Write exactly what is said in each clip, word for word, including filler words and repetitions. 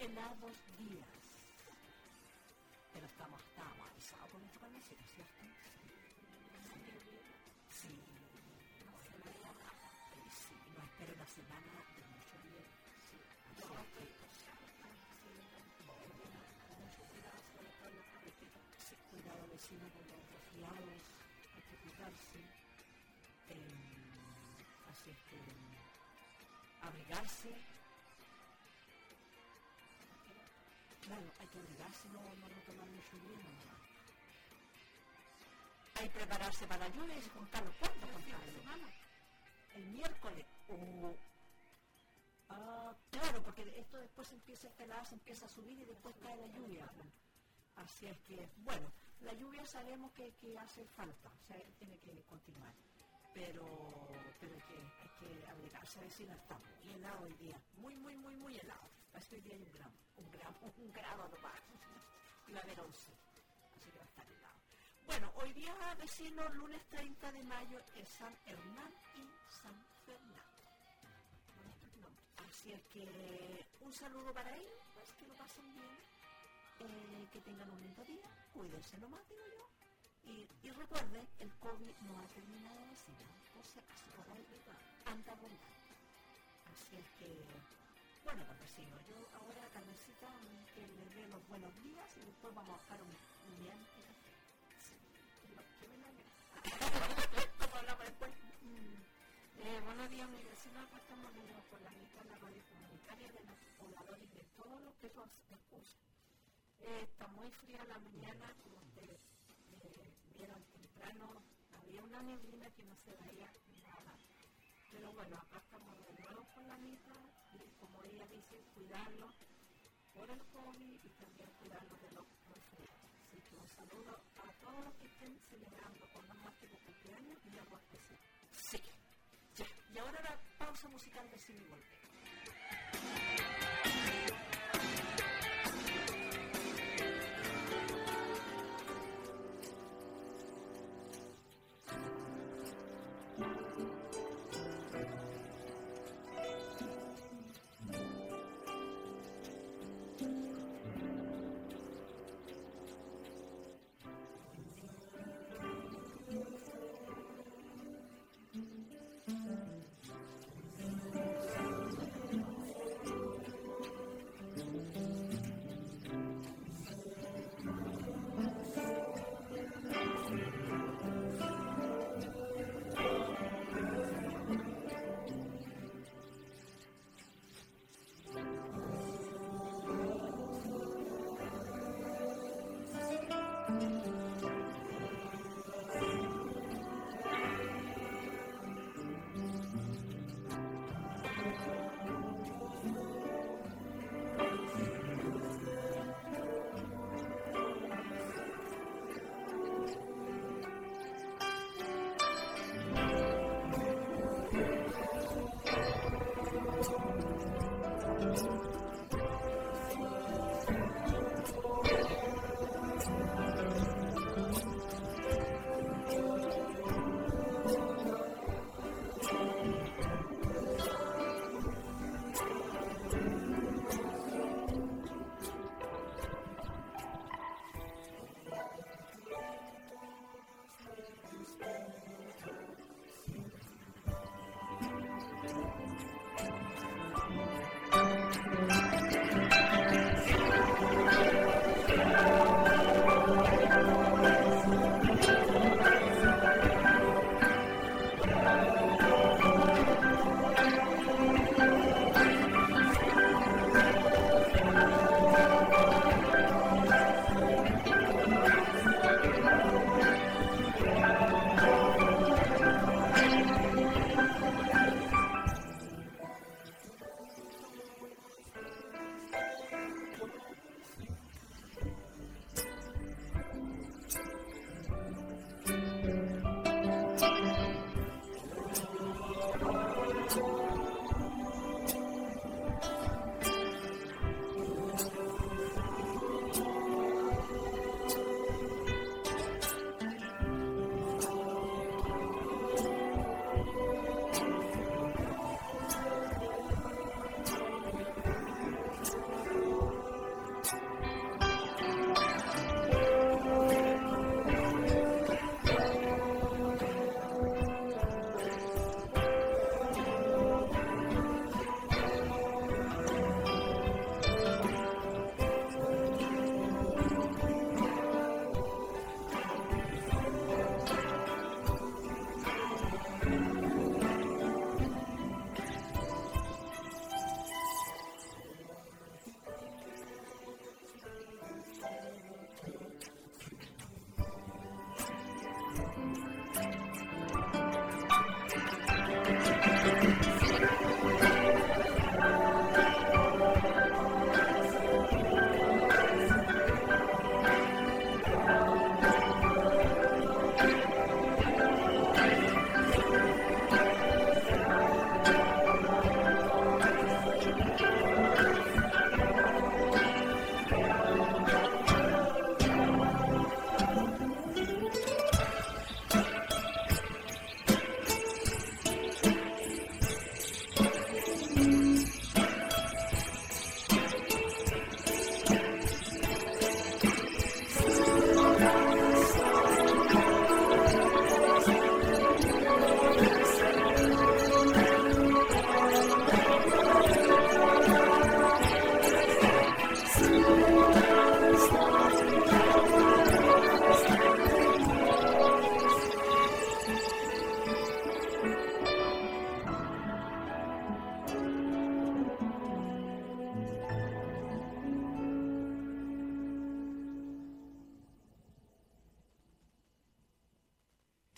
helados días. Pero estamos, estamos avisados con esto para decir, ¿cierto? Sí. No se me da nada. Sí, no espero la semana de mucho bien. Sí. No, mucho cuidado, sobre todo en la carretera. Sí, cuidado vecino con los resfriados, hay que cuidarse. Eh, así es que abrigarse. Claro, hay que abrigarse, no, no, no tomar mucho hielo. Hay que prepararse para la lluvia y Juan Carlos, ¿cuándo, Juan Carlos? El miércoles. Uh, ah, claro, porque esto después empieza a escalar, se empieza a subir y después cae la lluvia. Así es que, bueno, la lluvia sabemos que, que hace falta, o sea, tiene que continuar. Pero, pero hay que, hay que abrigarse, a ver si no está muy helado hoy día. Muy, muy, muy, muy helado. Parece que hoy día hay un gramo, un gramo, un grado nomás. Y va a haber once. Así que va a estar helado. Bueno, hoy día, vecinos, lunes treinta de mayo, es San Hernán y San Fernando. Así es que un saludo para ellos, pues que lo pasen bien, eh, que tengan un lindo día, cuídense nomás, digo yo. Y, y recuerden, el COVID no ha terminado así, ¿no? Por si acaso, por ahí anda rondando. Así es que, bueno, pues vecinos, yo ahora, Carmencita, que les dé los buenos días y después vamos a buscar un, un bien y café. Sí. ¿Qué me lo ¿Cómo hablamos después? Mm. Eh, buenos días, mi vecino. Acá estamos viendo por la mitad de la radio comunitaria de los pobladores de todos los que nos escuchan. Eh, está muy fría la mañana, como ustedes eh, vieron temprano, había una neblina que no se veía nada. Pero bueno, acá estamos de nuevo con la mitad y como ella dice, cuidarlo por el COVID y también cuidarlo de los resfriados. Así que un saludo a todos los que estén celebrando con los más que cumpleaños y algo especial. Sí. Ya, y ahora la pausa musical de Cine y volvemos.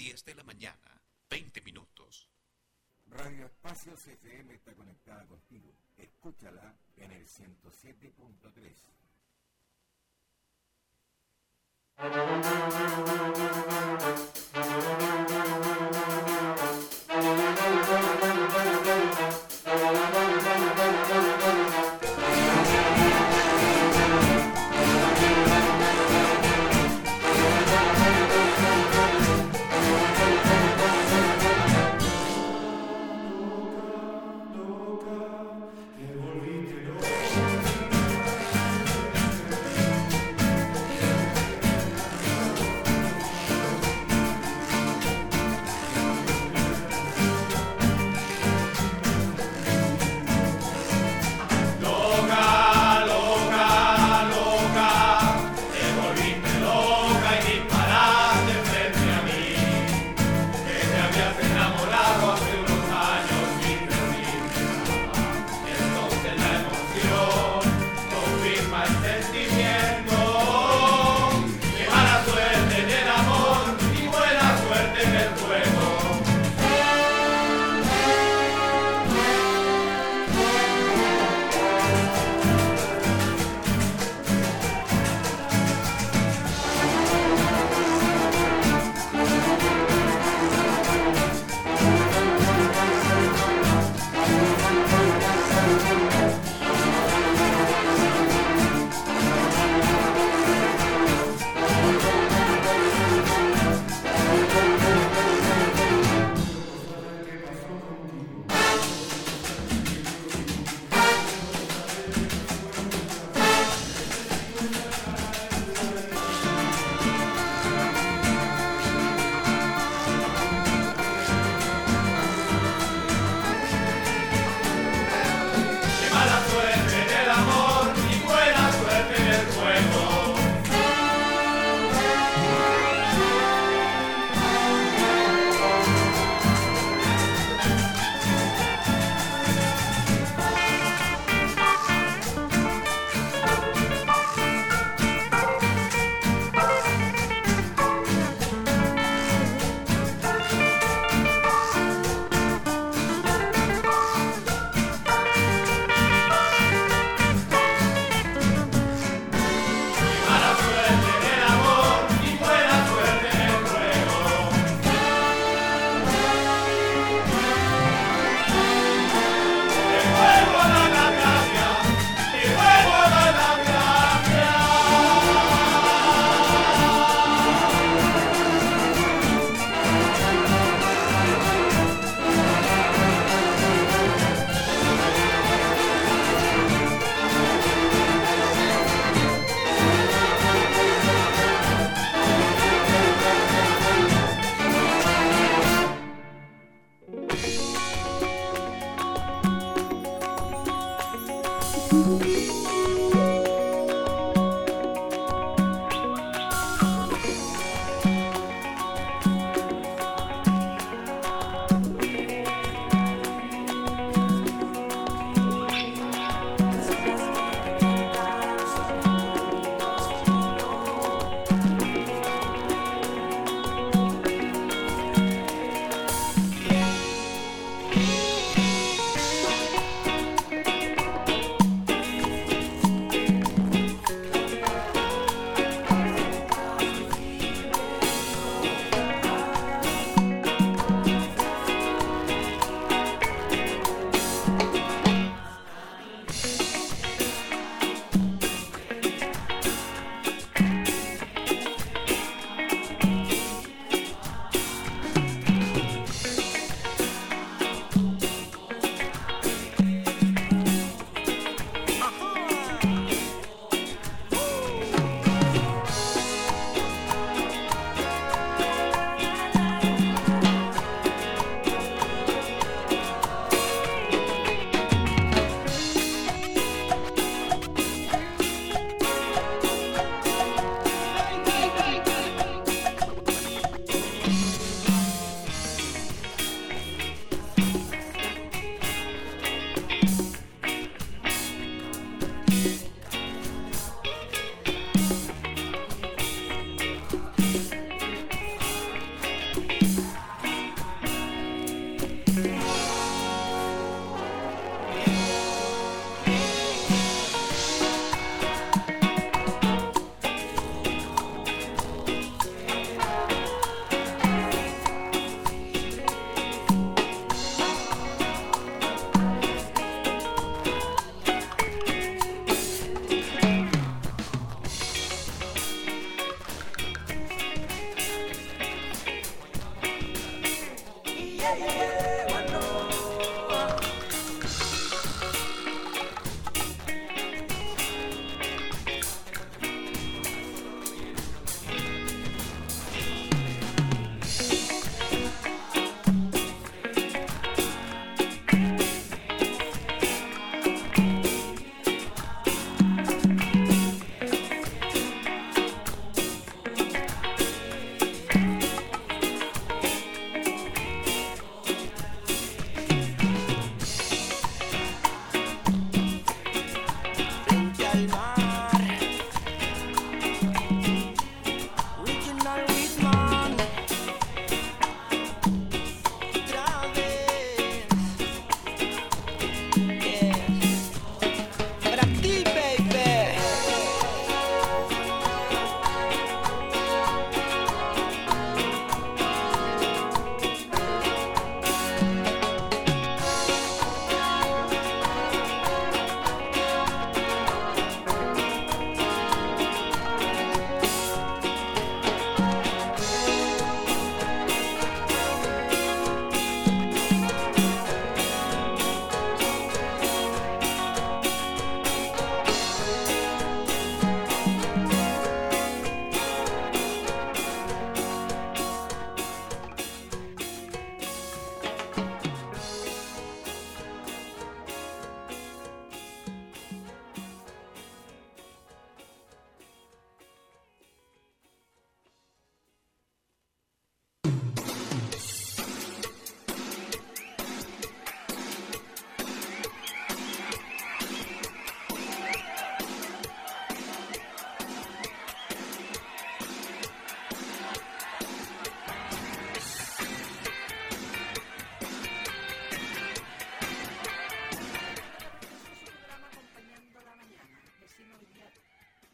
diez de la mañana, veinte minutos. Radio Espacio C F M está conectada contigo. Escúchala en el ciento siete punto tres.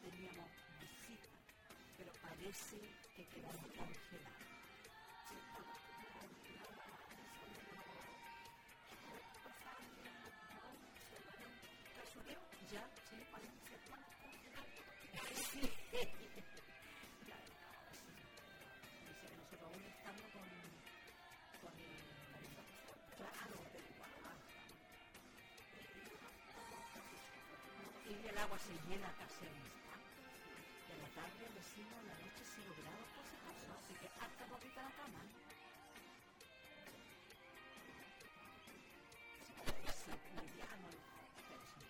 teníamos visita, pero parece que quedaba congelada. Ya, sí, parece sí. Dice que nosotros aún estamos con, con el claro, pero igual y el agua se hiela casi al instante. De la tarde decimos la noche cero grados por si acaso, así que hasta poquita la cama. Sí, mediano, pero son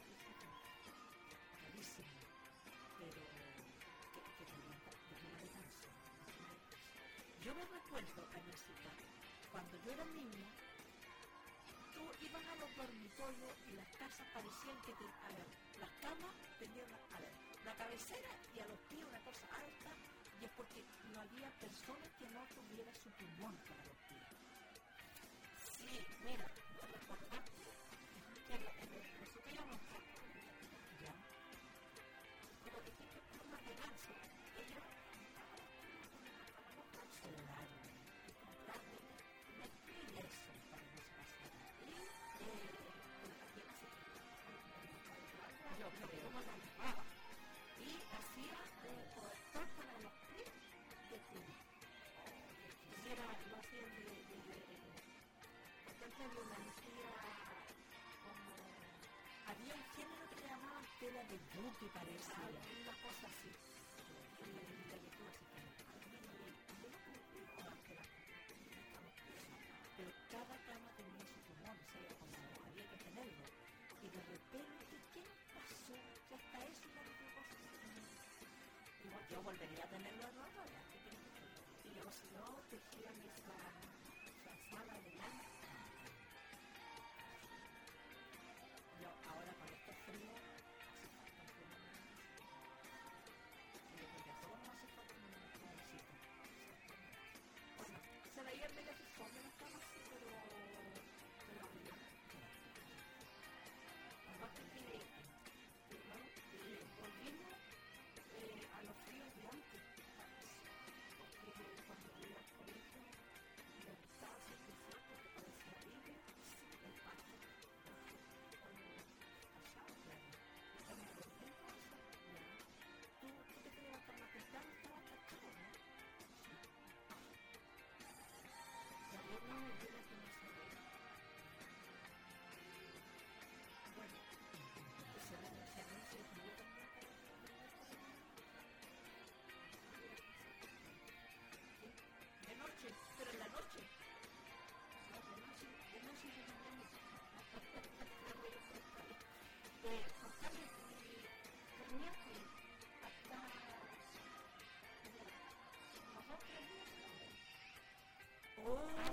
carísimos. Pero que, que tenía de canso. Yo me recuerdo, Añasita, cuando yo era niña, tú ibas a los dormitorios y las casas parecían que, te, a ver, las camas tenían, a ver, la cabecera y a los pies una cosa alta, y es porque no había personas que no tuvieran su pulmón para los pies. Sí, mira, recordar que nosotros íbamos ya, pero que tiene formas de ganso, ellos claro, y comprarle una pila eso para no se pasara. Y yo creo como la lavaba y hacía cobertor para los pies de pila. Y era, lo hacían de, de, de, por ejemplo, lo hacía como, había un género que le llamaban tela de yuki, parece, una cosa así. Pero cada cama tenía su pulmón, o sea, como había que tenerlo. Y de repente, ¿qué pasó? Que hasta eso no me dio cosas así. Igual yo volvería a tenerlo a ropa, ¿ya? Y yo, si no, tejía esa, esa sala de lana. Yo ahora con este frío, hace falta un pulmón. Y yo creo que a todos nos hace falta un pulmoncito. Bueno, se veía en medio de fondo en las camas, sí, pero... pero había. Aparte que, que no, eh, volvimos eh, a los fríos de antes, porque cuando iba al colegio me gustaba siempre frío porque parecía libre, el patio, cuando pasaba, claro. Y cuando volvimos a eso, ya, tú, tú te quedabas con la temprano, estaba tachado, ¿no? Sí. Y a mí no me dio la que no se ve. Bueno, ese anuncio que yo tenía para de noche, pero en la noche. No, de noche, de noche yo no tengo. Eh, Octavio, tenía que hasta los dos tres días. Oh,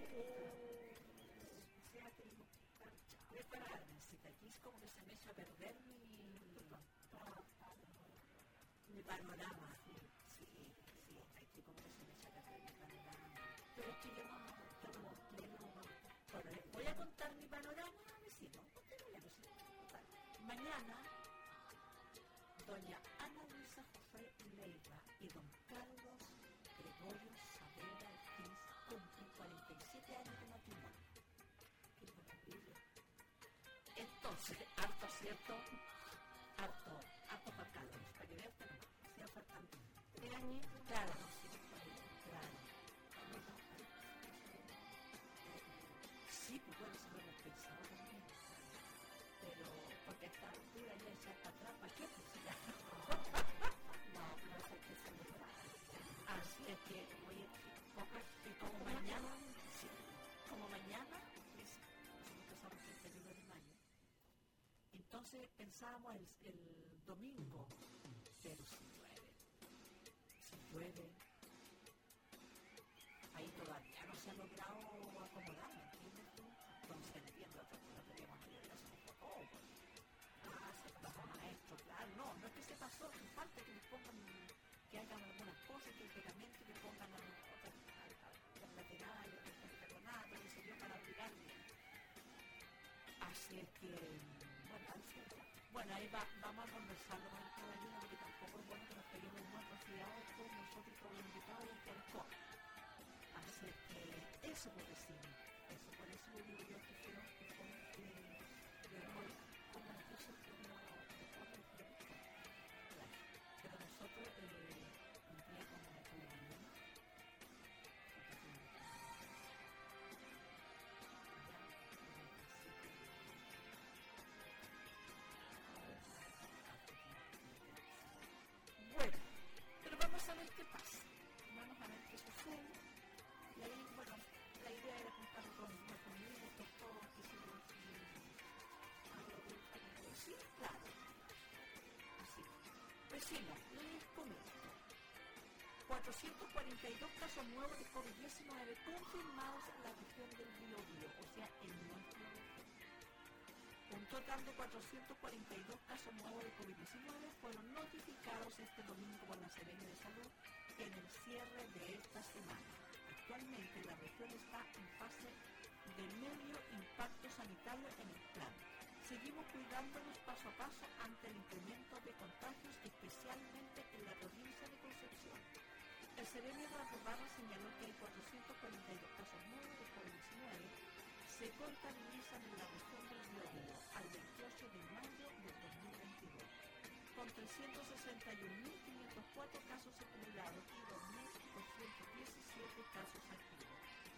o sea, tengo que estar prepararme. Si te aquí es como que se me echa a perder mi, mi panorama. Sí, sí, sí, aquí como que se me echa a perder mi panorama. Pero es que yo no, yo no mostré, no. Bueno, les voy a contar mi panorama, vecino. Mañana, doña Ana Luisa José Leiva y don Carlos Gregorio Saavedra Ortiz cumplen cuarenta y siete años de matrimonio. Qué maravilla. Entonces, harto cierto, harto, harto para Carlos, para que veas que no más, hacía faltando. ¿Tres años? Claro, sí, claro. Sí, pues bueno, se lo hemos pensado también. Pero, porque a esta altura ya echar para atrás, ¿para qué? Pues ya. No, no sé qué se me va. Así es que, oye, y como mañana, sí, como mañana, es, nosotros empezamos el periodo de mayo. Entonces pensábamos el, el domingo, pero si llueve, si llueve, ahí todavía no se ha logrado acomodar, ¿me entiendes tú? Entonces entiendo que no teníamos que ir a hacer un poco, pues. Ah, se pasó maestro, claro, no, no es que se pasó, es falta que les pongan, que hagan algunas cosas, que el pegamento que pongan a los laterales, el peronato, que se dio para abrigar bien. Así es que, bueno, así es que, bueno, ahí va, vamos a conversarlo con el caballero, porque sí, claro. Así. Vecinos, les comento. cuatrocientos cuarenta y dos casos nuevos de COVID diecinueve confirmados en la región del Biobío, o sea, en nuestra región. Un total de cuatrocientos cuarenta y dos casos nuevos de COVID diecinueve fueron notificados este domingo por la Serena de Salud en el cierre de esta semana. Actualmente la región está en fase de medio impacto sanitario en el plan. Seguimos cuidándonos paso a paso ante el incremento de contagios, especialmente en la provincia de Concepción. El Serena de la Barra señaló que hay cuatrocientos cuarenta y dos casos nuevos de COVID diecinueve se contabilizan en la región del Biobío al veintiocho de mayo del dos mil veintidós, con trescientos sesenta y un mil quinientos cuatro casos acumulados y dos mil doscientos diecisiete casos activos.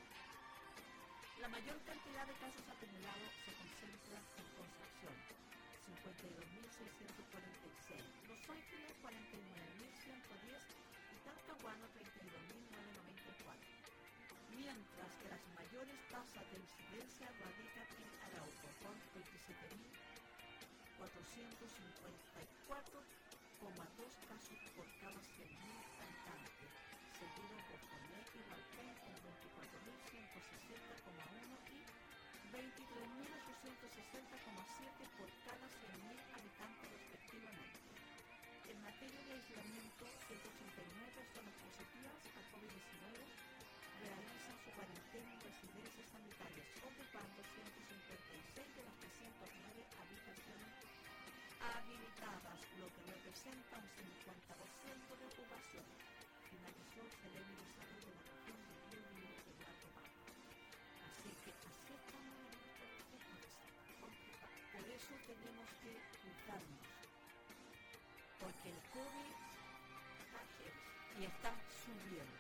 La mayor cantidad de casos acumulados se concentra en Concepción, cincuenta y dos mil seiscientos cuarenta y seis, Los Ángeles, cuarenta y nueve mil ciento diez y Talcahuano, treinta y dos mil novecientos noventa y cuatro. Mientras que las mayores tasas de incidencia radican en Arauco, con veintisiete mil cuatrocientos cincuenta y cuatro coma dos casos por cada cien mil habitantes, seguido por Coné y Valpén con veinticuatro mil ciento sesenta coma uno y veintitrés mil ochocientos sesenta coma siete por cada cien mil habitantes respectivamente. En materia de aislamiento, ciento ochenta y nueve personas positivas a COVID diecinueve realizan su cuarentena en residencias sanitarias, ocupando ciento cincuenta y seis de las trescientas nueve habitaciones habilitadas, lo que representa un cincuenta por ciento de ocupación. Finalizó el Serena de Salud de la región de Biobío de Eduardo Barra. Así que así estamos en nuestra región. Por eso tenemos que cuidarnos, porque el COVID está heavy y está subiendo.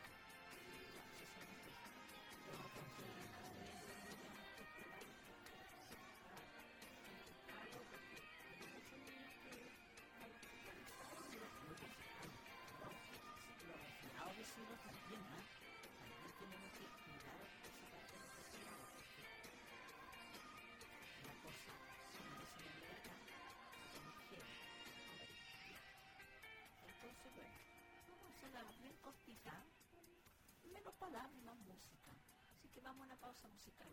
También, ¿no? También tenemos que cuidar esa parte de nuestra ciudad, porque la cosa se me dice acá, se me quiere. Entonces, bueno, vamos a hacerla bien cortita, menos palabras, más música. Así que vamos a una pausa musical.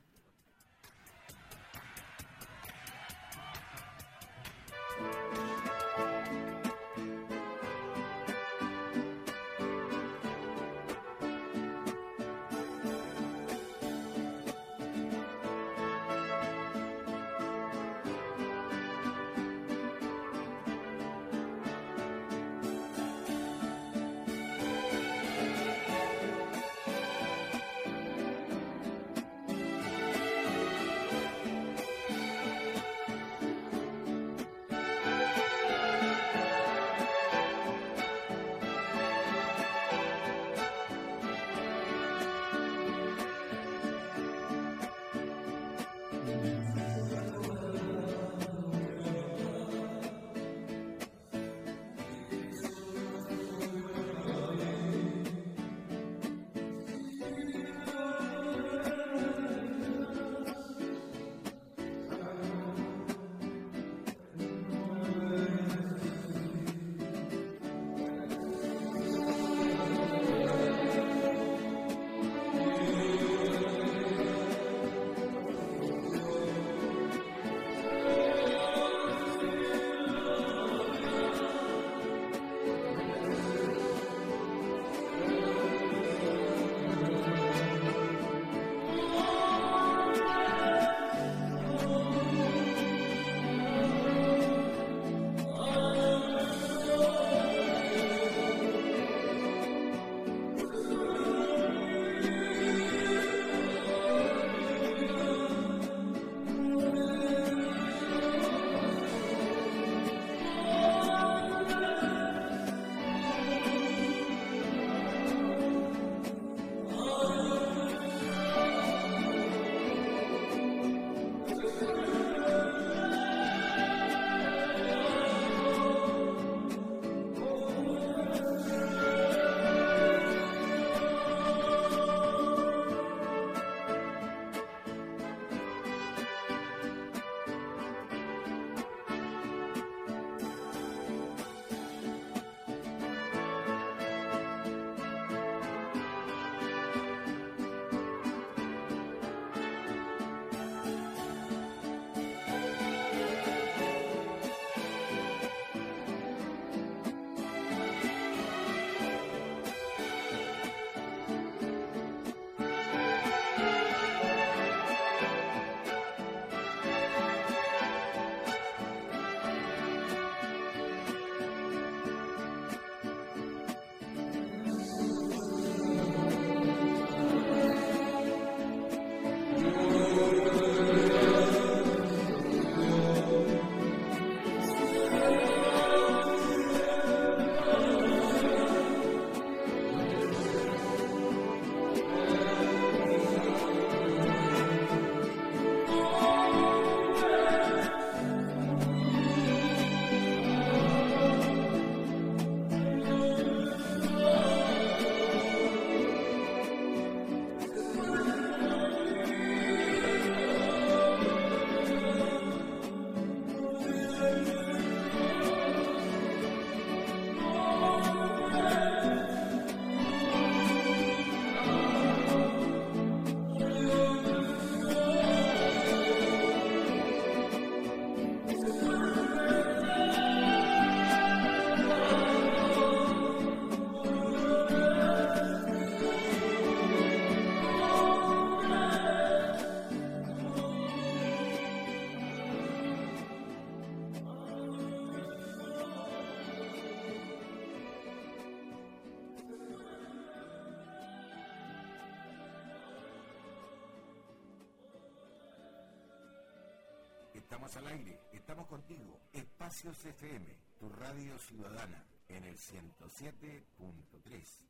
Estamos al aire, estamos contigo. Espacios F M, tu radio ciudadana, en el ciento siete punto tres.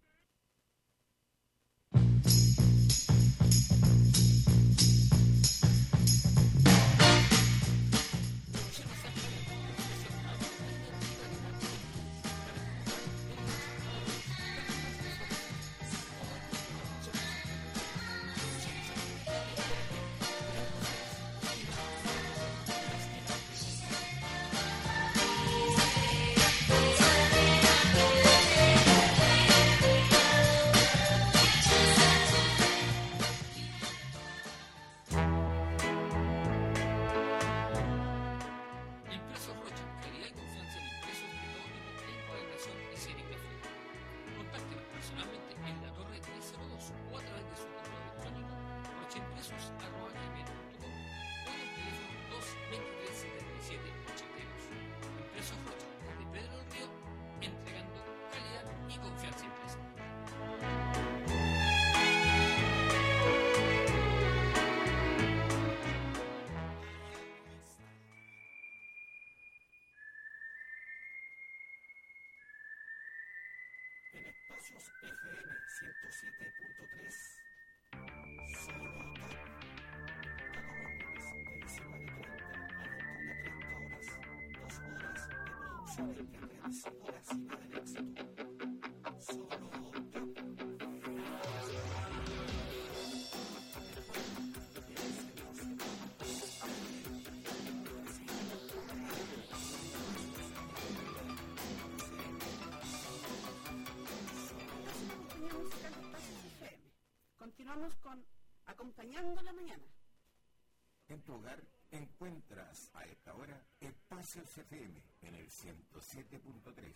Espacios F M ciento siete punto tres. Solo top. Todos los lunes de diecinueve treinta a veintiuno treinta horas. Dos horas de producción entretenedora cima del éxito. Solo top. Continuamos con Acompañando la Mañana. En tu hogar encuentras a esta hora Espacios F M en el ciento siete punto tres.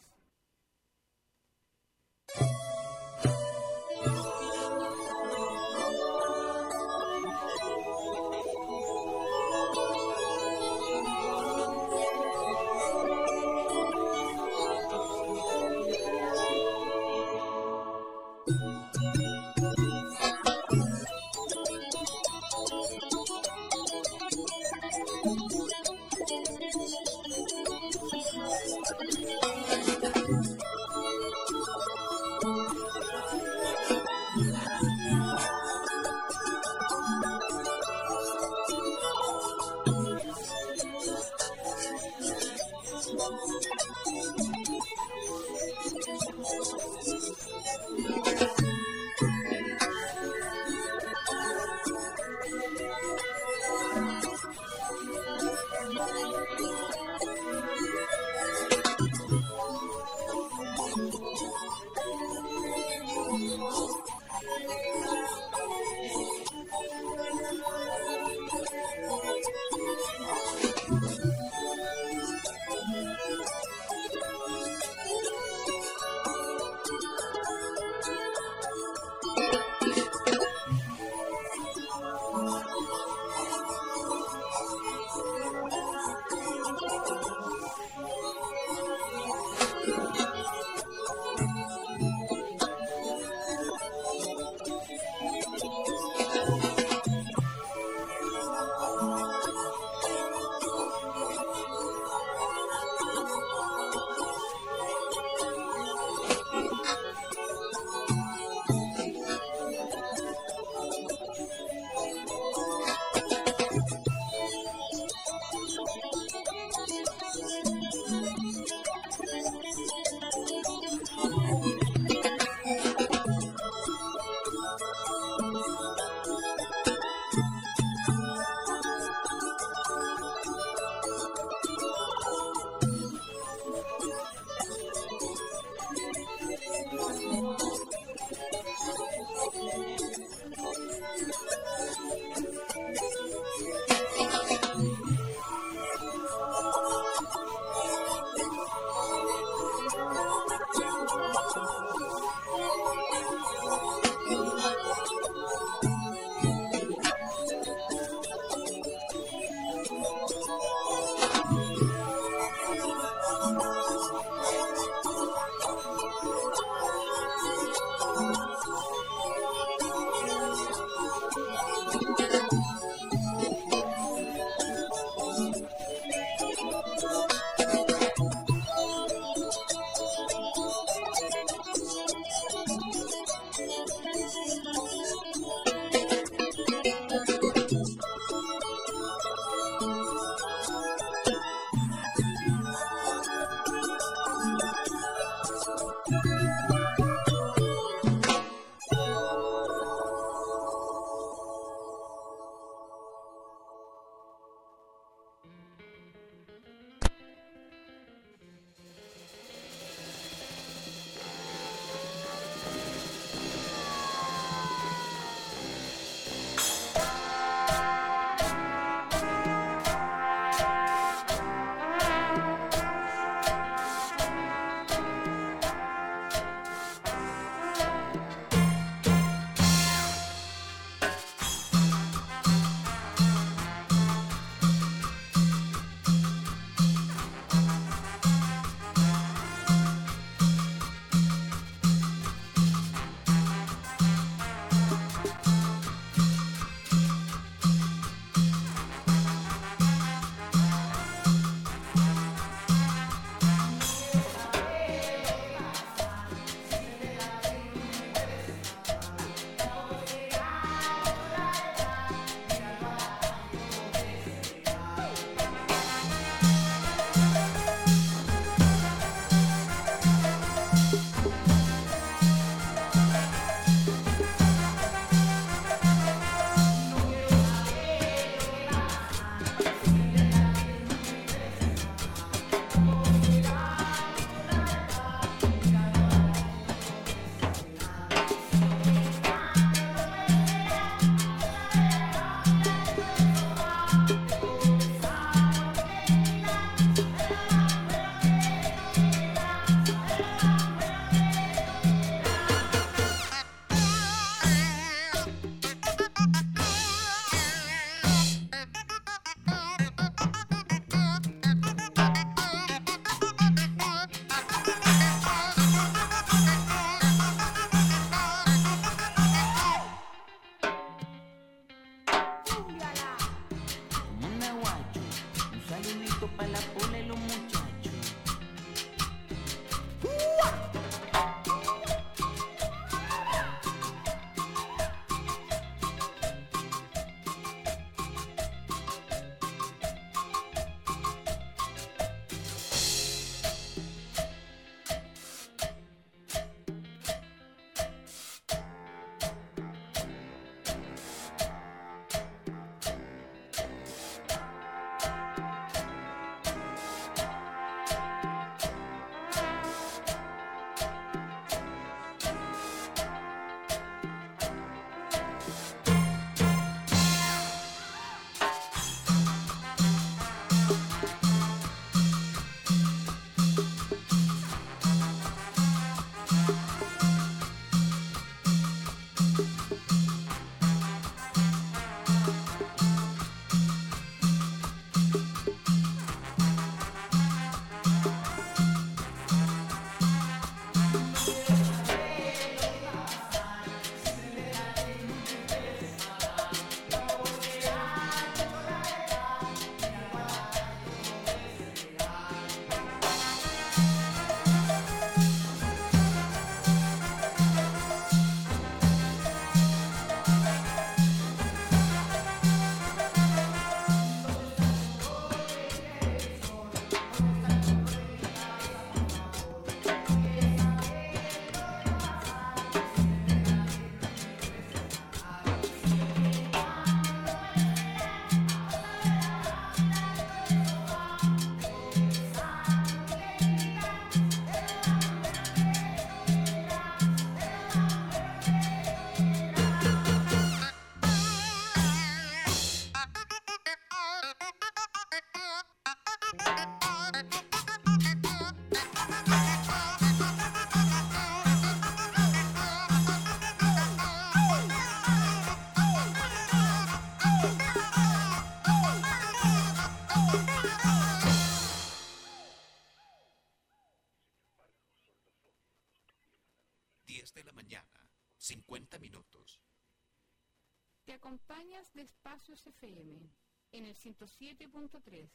diez de la mañana, cincuenta minutos. Te acompañas de Espacios F M en el ciento siete punto tres.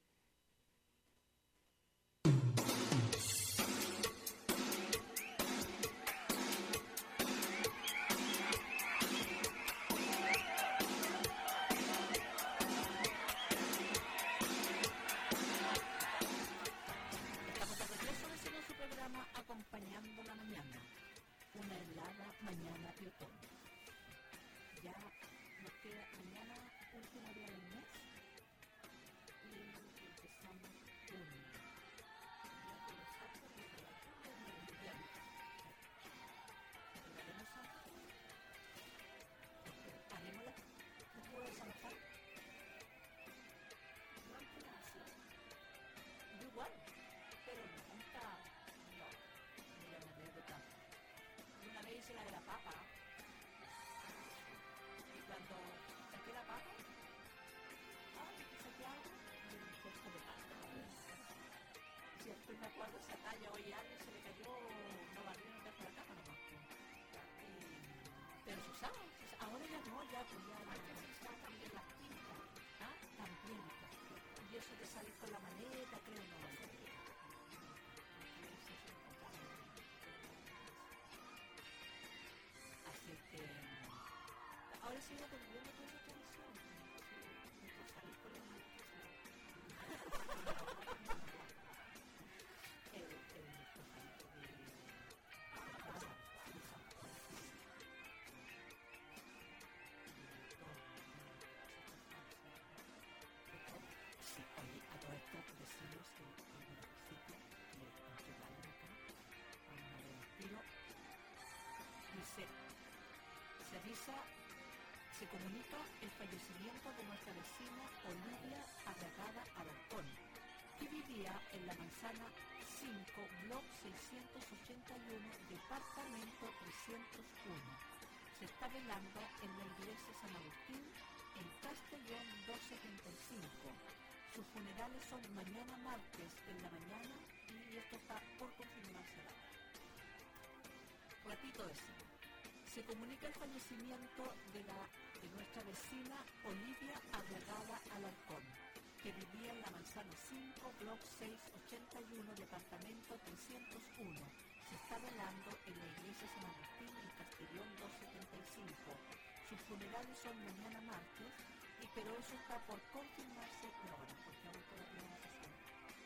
Acompañando la mañana, una helada mañana de otoño. Ya nos queda mañana último día del mes y empezamos junio. Ya que los actos de trabajo es el invierno. ¿Celebraremos algo? ¿Haremos la juego de San Juan? No hay que hacer. Yo igual, pero me gusta. Una vez hice la de la papa y cuando saqué la papa, ay, saqué algo y me puesto de pasta. Si después me acuerdo esa talla, oye, alguien se le cayó, no barrieron de la cama nomás. Pero se usaba, ahora ya no, ya pues ya se usaba también las pintas, ¿ah? También. Y eso de salir con la maleta, creo, no va a ser. Ahora sí la volvemos a esa tradición. Sí, salir con la maleta. El el Sí, oye, a todo esto decimos que en el sitio que entregaron acá, cuando el tiro dice, se avisa. Se comunica el fallecimiento de nuestra vecina Olivia Arragada Alarcón, que vivía en la manzana cinco, blog seiscientos ochenta y uno, departamento trescientos uno. Se está velando en la iglesia San Agustín, en Castellón doscientos setenta y cinco. Sus funerales son mañana martes en la mañana y esto está por confirmarse. Repito eso. Se comunica el fallecimiento de, la, de nuestra vecina Olivia Arragada Alarcón, que vivía en la manzana cinco, blog seiscientos ochenta y uno, departamento trescientos uno. Se está velando en la iglesia San Agustín en Castellón doscientos setenta y cinco. Sus funerales son mañana martes, y, pero eso está por confirmarse ahora, porque aún todavía no se sabe.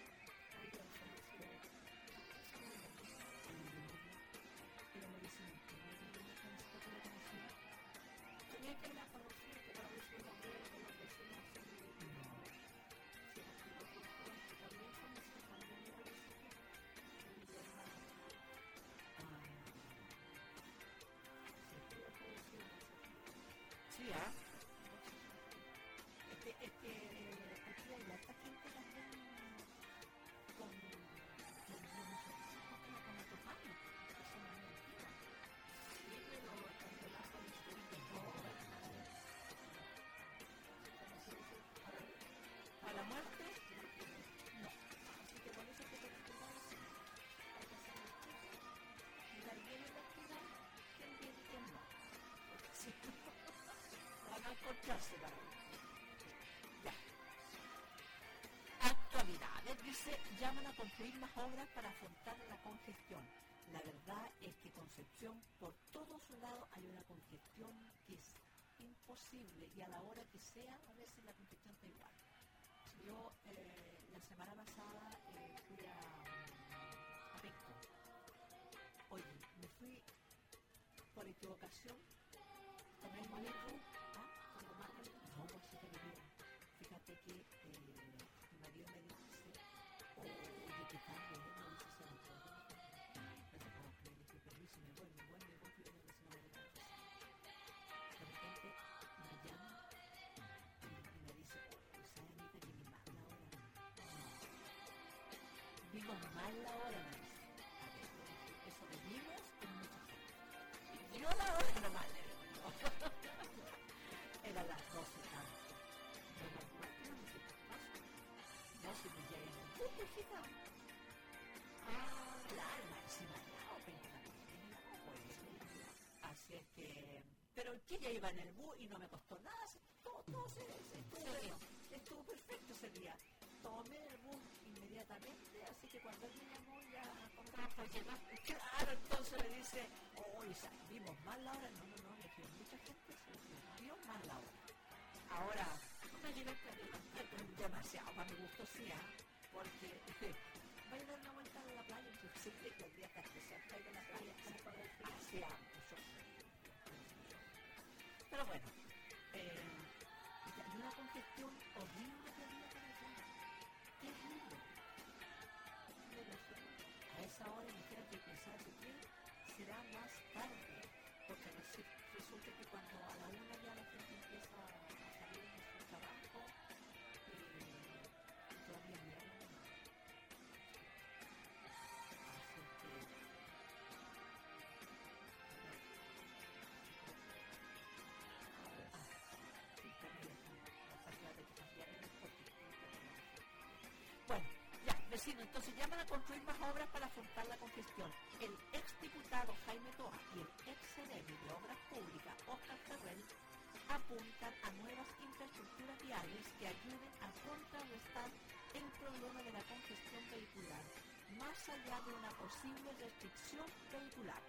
Tenía que la conocer, pero a veces no veo con las personas. También son mis compañeros de mi hermana. Sí, ¿ah? Es que, es que aquí hay harta gente también con con con otros años, que son muy antiguas. Sí, pero cuando la conocí, A la muerte, no. Así que por eso que te recuerdas, hay que hacer las cosas. Mirar bien en la actividad, quién viene y quién no. Porque si no, van a encontrarse la vida. Ya. Actualidades, dice, llaman a concluir las obras para afrontar la congestión. La verdad es que Concepción, por todos lados hay una congestión que es imposible y a la hora que sea, a veces la congestión está igual. Yo eh, la semana pasada eh, fui a, a Pesco. Oye, me fui por equivocación, tomé el metro, ¿ah? Como más que no, así que me dio. Fíjate que eh, mi marido me dice, oye, ¿qué tal? Me dice, se me fue. No te puedo creer, le dije, permiso, me voy, me voy, me voy, y vengo a la de la de repente me llama y me dice, oye, ¿sabes, Anita, que mi mal la hora? No. Digo, mal la hora, me dice. A ver, le dije, eso de vimos en mucha gente. Y yo la hora era mal, le digo yo. Eran las doce y tanto. Yo me acuerdo, no sé qué pasa. No, si me llegan un punto, hijita. Ah, claro, encima al lado, pero también en la ojo, eso. pero que ella iba en el bus y no me costó nada, todo, todo se, se estuvo, sí. estuvo perfecto ese día. Tomé el bus inmediatamente, así que cuando él me llamó ya claro, entonces le dice, oh, Isa, vimos mal la hora. No, no, no, le dije, mucha gente se vio mal la hora. Ahora, una directa demasiado, para mi gusto sí, ¿eh? Porque eh, voy a dar una vuelta a la playa, entonces sí, que el día está especial, voy a ir a la playa hacia eso. Pero bueno, eh, hay una congestión horrible que había para allá. Terrible. A esa hora imagínate que pensar que será más tarde, porque resulta que cuando a la una ya la gente empieza a salir de su trabajo, eh, todavía no hay nada. Así que bueno, ya, vecino, entonces llaman a construir más obras para afrontar la congestión. El exdiputado Jaime Toa y el ex-seremi de Obras Públicas, Óscar Ferrer, apuntan a nuevas infraestructuras viales que ayuden a contrarrestar el problema de la congestión vehicular, más allá de una posible restricción vehicular.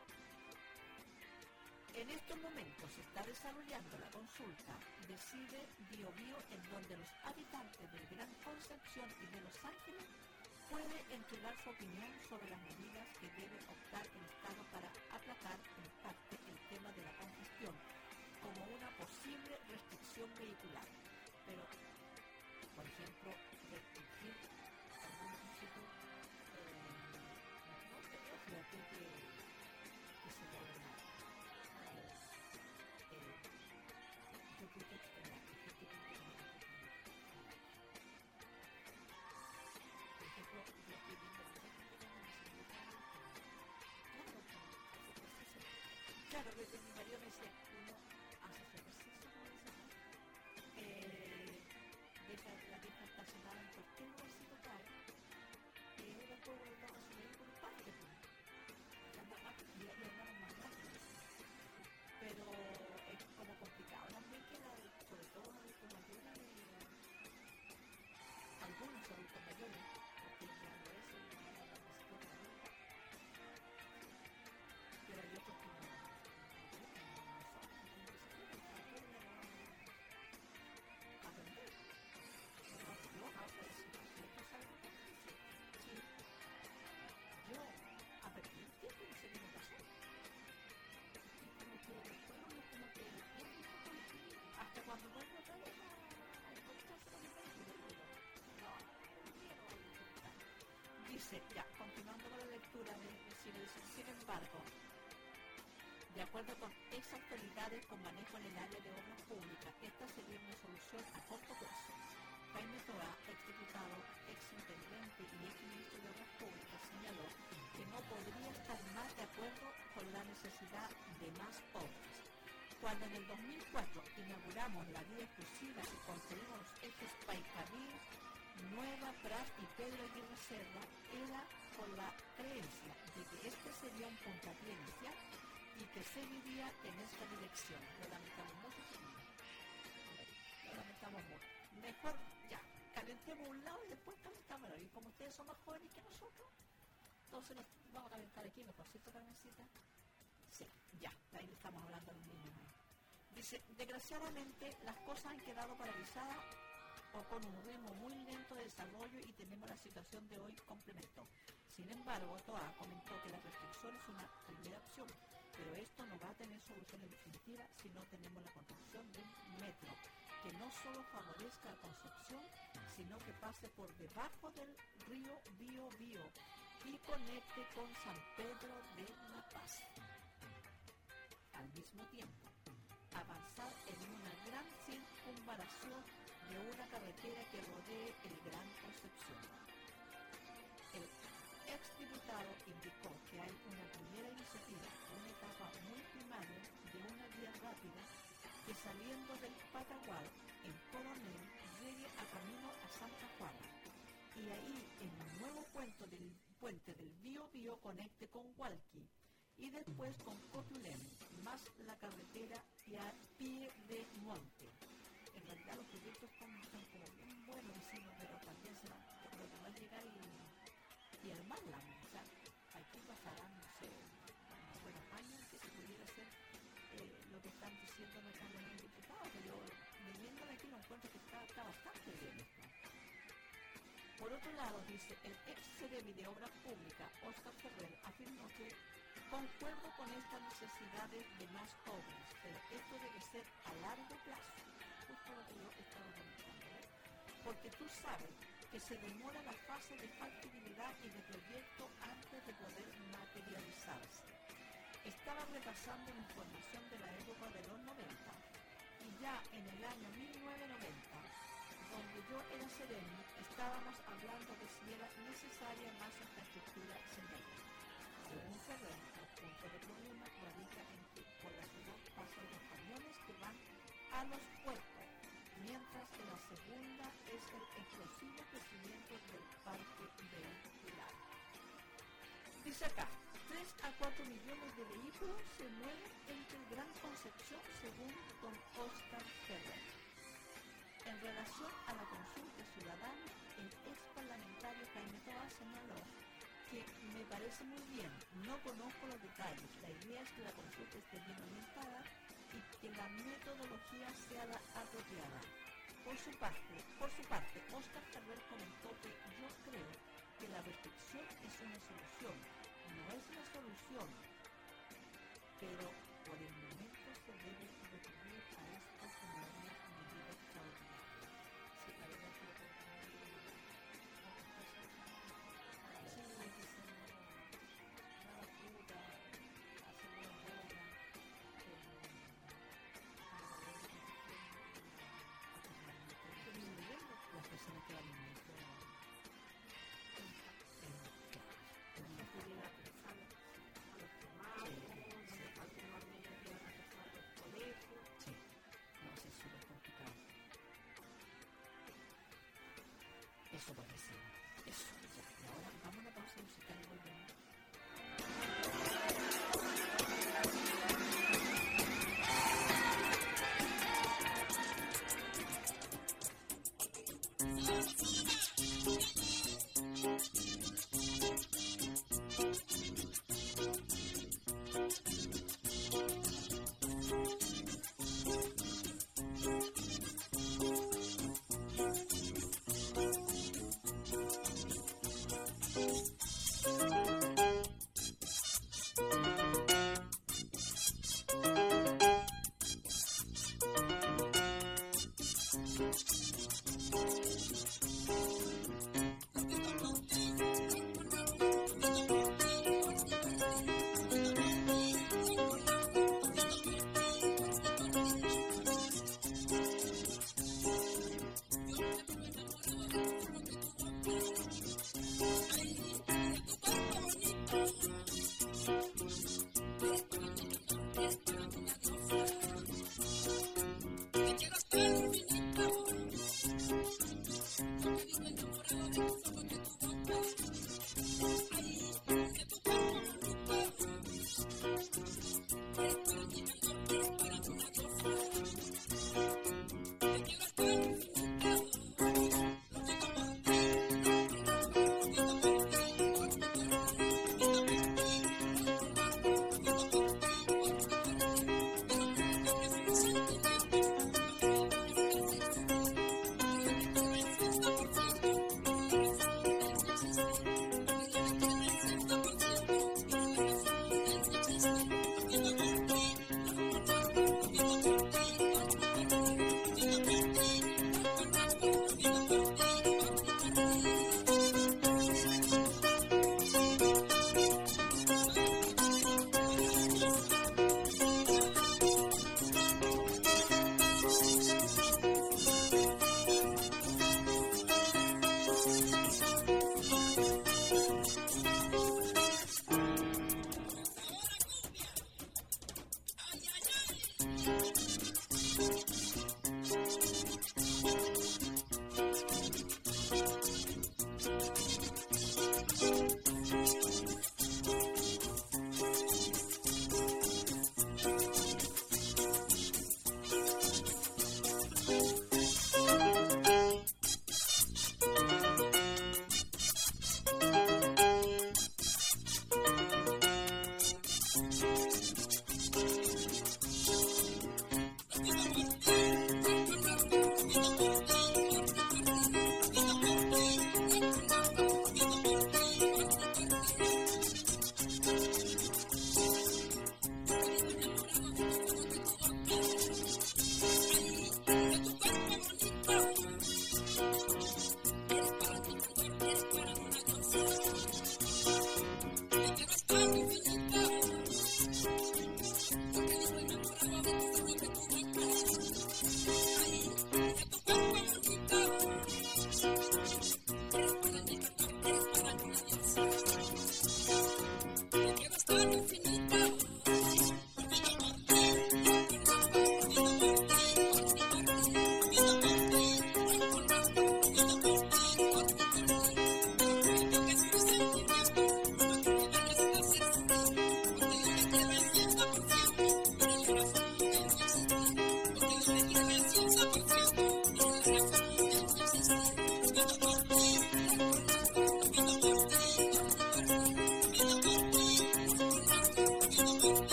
En estos momentos se está desarrollando la consulta Decide Biobío, en donde los habitantes del Gran Concepción y de Los Ángeles pueden entregar su opinión sobre las medidas que debe optar el Estado para aplacar en parte el tema de la congestión, como una posible restricción vehicular. Pero, por ejemplo, restringir algún sitio, eh, no creo, fíjate que, que se logra. Claro, que mi marido me decía, uno hace su ejercicio, eh, deja la vieja estacionada en cualquier bolsito tal, y luego después volvemos a subir con un parque, y andamos más rápido. Pero es como complicado también que la, sobre todo los adultos mayores, algunos adultos mayores, porque ya no es el pero hay otros que no. Dice, ya, continuando con la lectura de dice, sin embargo, de acuerdo con ex autoridades con manejo en el área de obras públicas, esta sería una solución a corto plazo. Jaime Toa, exdiputado, exintendente y exministro de Obras Públicas, señaló que no podría estar más de acuerdo con la necesidad de más obras. Cuando en el dos mil cuatro inauguramos la vía exclusiva y construimos los ejes Paicamil, Nueva, Prat y Pedro Aguirre Cerda, era con la creencia de que este sería un puntapié inicial y que seguiría en esta dirección. Lo lamentamos mucho, lo lamentamos mucho. Mejor ya, calentemos un lado y después calentamos el otro. Y como ustedes son más jóvenes que nosotros, entonces nos vamos a calentar aquí, mejor, ¿cierto, Carmencita? Sí, ya, ahí estamos hablando de los niños. Dice, desgraciadamente las cosas han quedado paralizadas o con un ritmo muy lento de desarrollo y tenemos la situación de hoy complemento. Sin embargo, Toa comentó que la restricción es una primera opción, pero esto no va a tener soluciones definitivas si no tenemos la construcción de un metro que no solo favorezca a Concepción, sino que pase por debajo del río Biobío y conecte con San Pedro de La Paz. Al mismo tiempo, avanzar en una gran circunvalación de una carretera que rodee el Gran Concepción. El exdiputado indicó que hay una primera iniciativa, una etapa muy primaria de una vía rápida que saliendo del Patagual en Coronel llegue a camino a Santa Juana y ahí en un nuevo puente del, puente del Biobío conecte con Hualqui y después con Cotulen, más la carretera Pie de Monte. En realidad los proyectos están, están como bien buenos, decimos, pero también se van, lo que va a llegar y, y armarla. O sea, aquí pasarán, no sé, unos buenos años que se pudiera hacer eh, lo que están diciendo nuestros diputados, que yo viviendo aquí lo encuentro que está, está bastante bien esto. Por otro lado, dice, el ex Seremi de Obras Públicas, Óscar Ferrer, afirmó que concuerdo con estas necesidades de más obras, pero esto debe ser a largo plazo, justo lo que yo estaba comentando, ¿eh? Porque tú sabes que se demora la fase de factibilidad y de proyecto antes de poder materializarse. Estaba repasando la información de la época de los noventa y ya en el año mil novecientos noventa, donde yo era Seremi, estábamos hablando de si era necesaria más infraestructura señalada. Según Ferrer, el punto de problema radica en que por la ciudad pasan los camiones que van a los puertos, mientras que la segunda es el explosivo crecimiento del parque vehicular. Dice acá, tres a cuatro millones de vehículos se mueven entre Gran Concepción, según don Óscar Ferrer. En relación a la consulta ciudadana, el ex parlamentario Jaime Toá señaló que me parece muy bien, no conozco los detalles, la idea es que la consulta esté bien orientada y que la metodología sea la apropiada. Por su parte, por su parte, Óscar Ferrer comentó que yo creo que la restricción es una solución, no es la solución, pero por el momento se debe recurrir a esto como una medida extraordinaria. Sí, la verdad que lo que eso puede ser. Eso, ya. Y ahora vamos a una pausa musical y volvemos.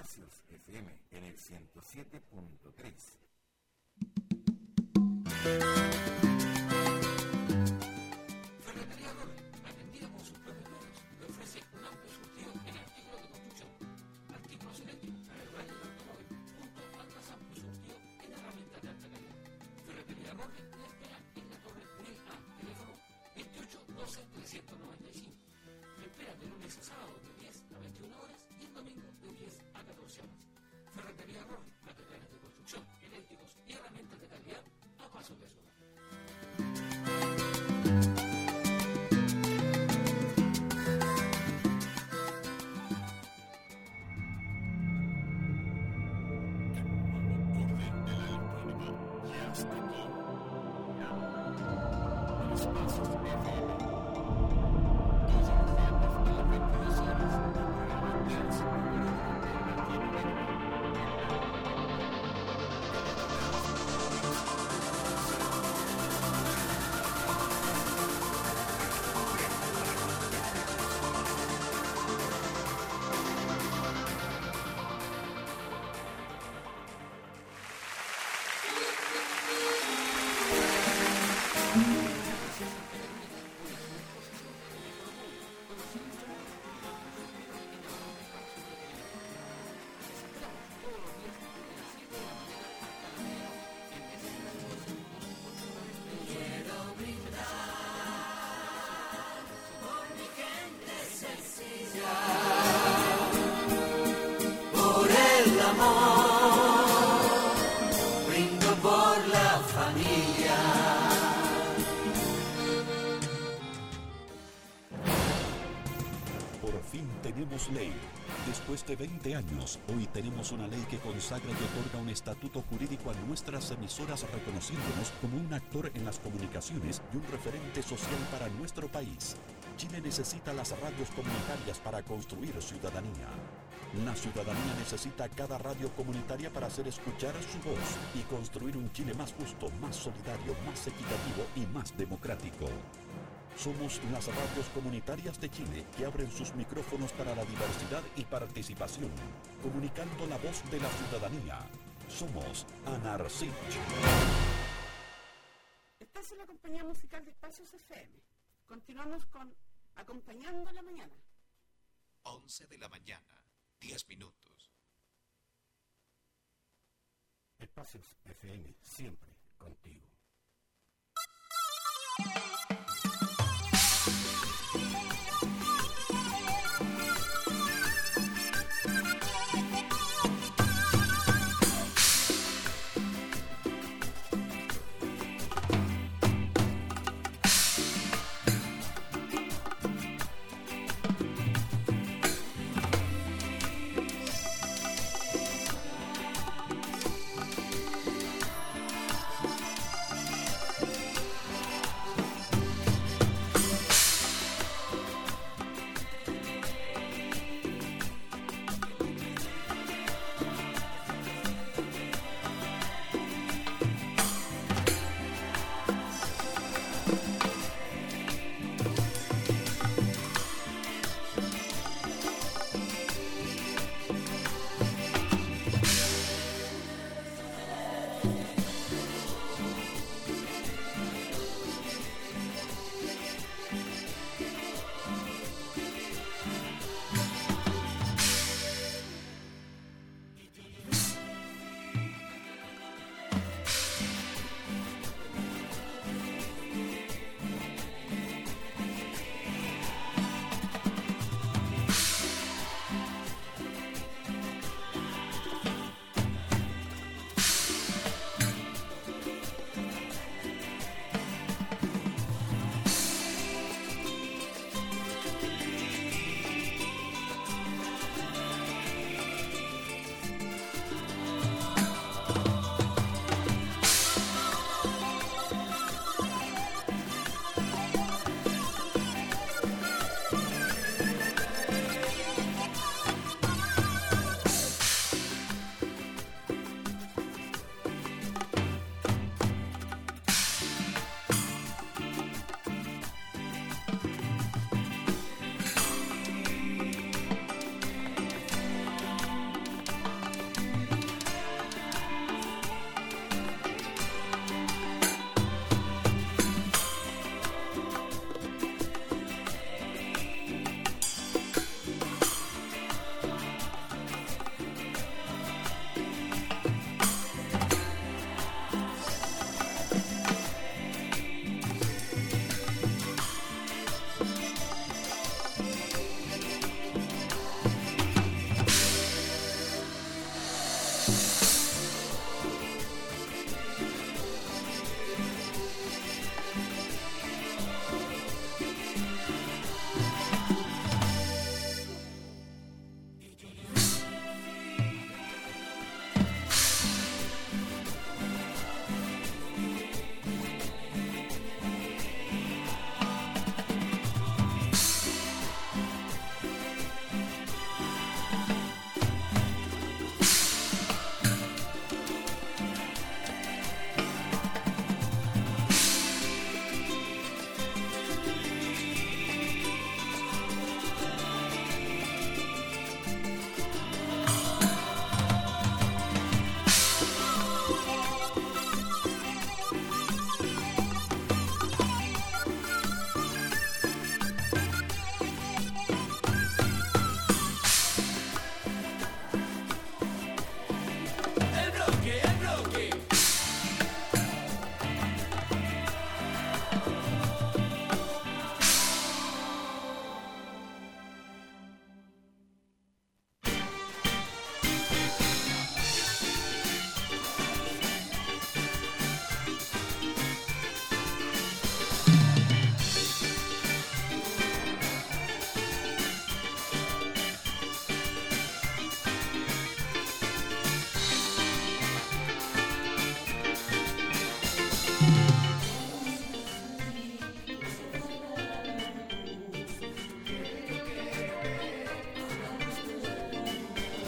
Espacios F M en el ciento siete punto tres. Ferretería Roller, atendida por sus propios medios, le ofrece un amplio surtido en artículos de construcción, artículos eléctricos, ferroviarios y automóvil, junto al más amplio surtido en herramientas de alta calidad. Ferretería Roller le espera en la Torre mil A, teléfono veintiocho doce trescientos noventa y cinco. Le espera de lunes a sábado de diez a veintiuna horas y el domingo de diez a catorce horas. Ferretería Roller, materiales de construcción, eléctricos y herramientas de calidad a paso de su hogar. Ley. Después de veinte años, hoy tenemos una ley que consagra y otorga un estatuto jurídico a nuestras emisoras, reconociéndonos como un actor en las comunicaciones y un referente social para nuestro país. Chile necesita las radios comunitarias para construir ciudadanía. La ciudadanía necesita cada radio comunitaria para hacer escuchar su voz y construir un Chile más justo, más solidario, más equitativo y más democrático. Somos las radios comunitarias de Chile que abren sus micrófonos para la diversidad y participación, comunicando la voz de la ciudadanía. Somos ANARCICH. Estás en la compañía musical de Espacios F M. Continuamos con Acompañando la Mañana. once de la mañana, diez minutos. Espacios F M, siempre contigo.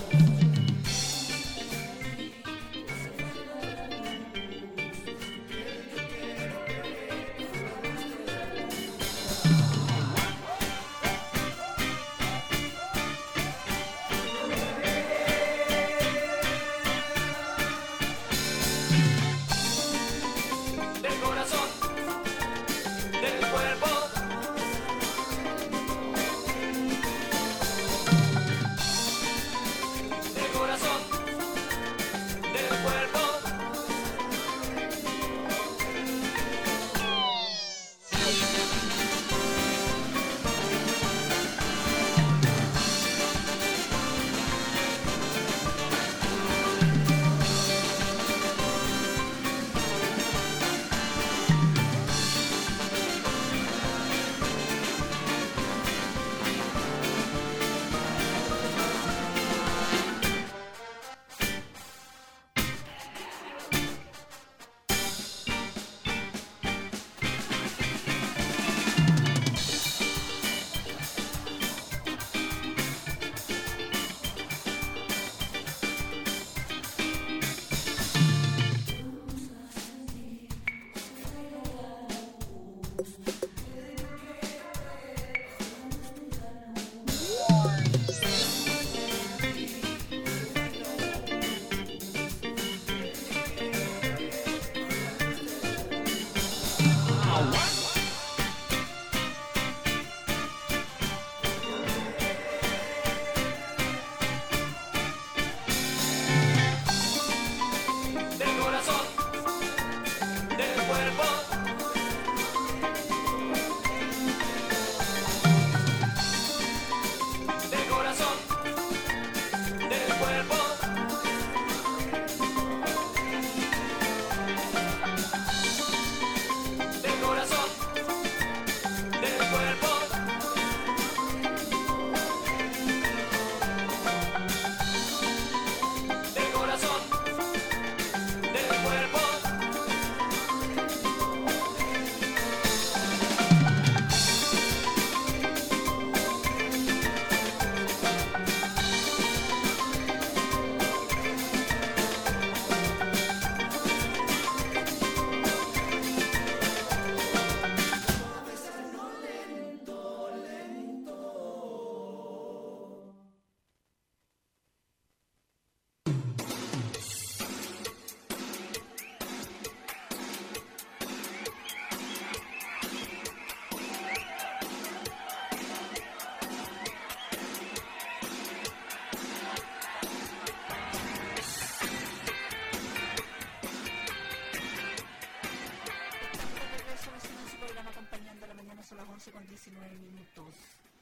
con diecinueve minutos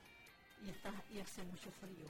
y, está, y hace mucho frío.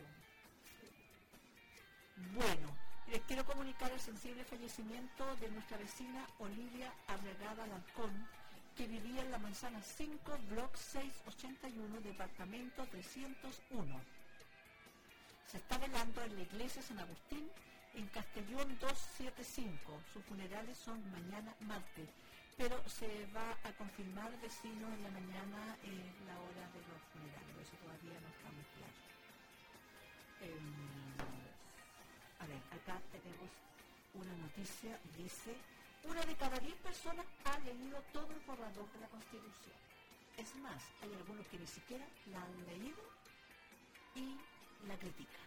Bueno, les quiero comunicar el sensible fallecimiento de nuestra vecina Olivia Abregada Alarcón, que vivía en la manzana cinco, block seiscientos ochenta y uno, departamento trescientos uno. Se está velando en la iglesia San Agustín, en Castellón doscientos setenta y cinco. Sus funerales son mañana martes, pero se va a confirmar vecino en la mañana eh, la hora de los funerales. Eso todavía no está muy claro. Eh, a ver, acá tenemos una noticia, dice: una de cada diez personas ha leído todo el borrador de la Constitución. Es más, hay algunos que ni siquiera la han leído y la critican.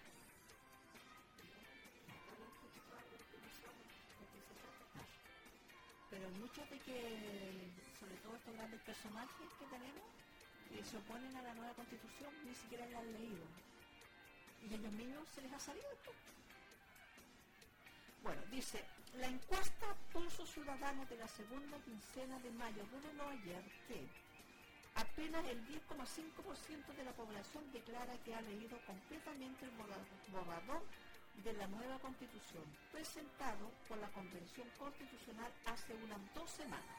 Pero muchos de que, sobre todo estos grandes personajes que tenemos, que se oponen a la nueva Constitución, ni siquiera la han leído. Y a ellos mismos se les ha salido esto. Bueno, dice: la encuesta Pulso Ciudadano de la segunda quincena de mayo reveló ayer que apenas el diez coma cinco por ciento de la población declara que ha leído completamente el borrador de la nueva Constitución, presentado por la Convención Constitucional hace unas dos semanas.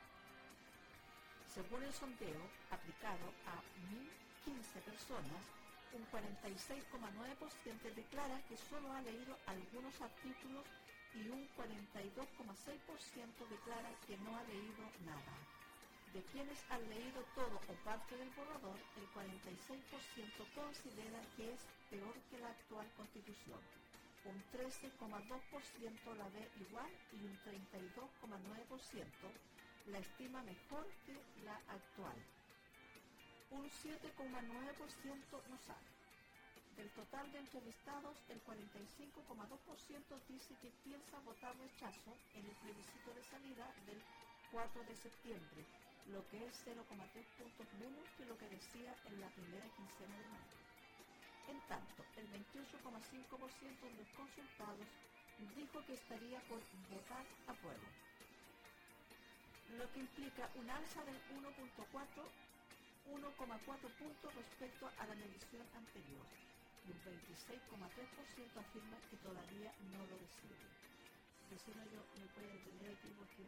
Según el sondeo aplicado a mil quince personas, un cuarenta y seis coma nueve por ciento declara que solo ha leído algunos artículos y un cuarenta y dos coma seis por ciento declara que no ha leído nada. De quienes han leído todo o parte del borrador, el cuarenta y seis por ciento considera que es peor que la actual Constitución. un trece coma dos por ciento la ve igual y un treinta y dos coma nueve por ciento la estima mejor que la actual. Un siete coma nueve por ciento no sabe. Del total de entrevistados, el cuarenta y cinco coma dos por ciento dice que piensa votar rechazo en el plebiscito de salida del cuatro de septiembre, lo que es cero coma tres puntos menos que lo que decía en la primera quincena de mayo. En tanto, el veintiocho coma cinco por ciento de los consultados dijo que estaría por votar apruebo, lo que implica un alza del uno coma cuatro puntos respecto a la medición anterior, y un veintiséis coma tres por ciento afirma que todavía no lo decide. Vecino, yo me puedo entender aquí porque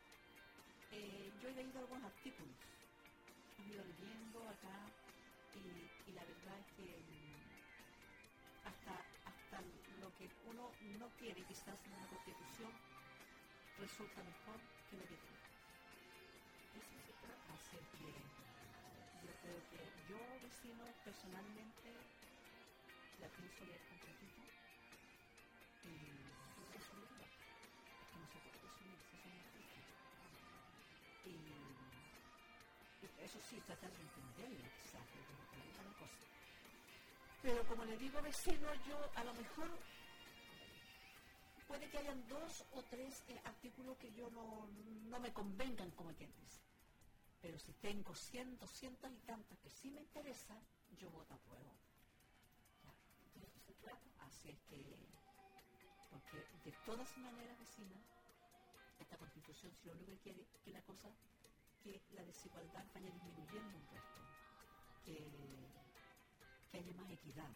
eh, yo he leído algunos artículos, he ido leyendo acá y, y la verdad es que hasta, hasta lo que uno no quiere quizás en una constitución resulta mejor que lo que tiene. Eso se trata. Así que yo creo que yo, vecino, personalmente la pienso leer completita y no sé subirla. Es que no se puede subir, se son noticias. Y, y eso sí, tratar de entenderla quizás, pero no es una cosa. Pero como le digo, vecino, yo a lo mejor puede que hayan dos o tres eh, artículos que yo no, no me convengan, como quien dice. Pero si tengo cien, doscientas y tantas que sí me interesan, yo voto a prueba. Ya, de eso se trata. Así es que, porque de todas maneras, vecina, esta constitución, si lo único que quiere que la cosa, que la desigualdad vaya disminuyendo un resto, que, que haya más equidad.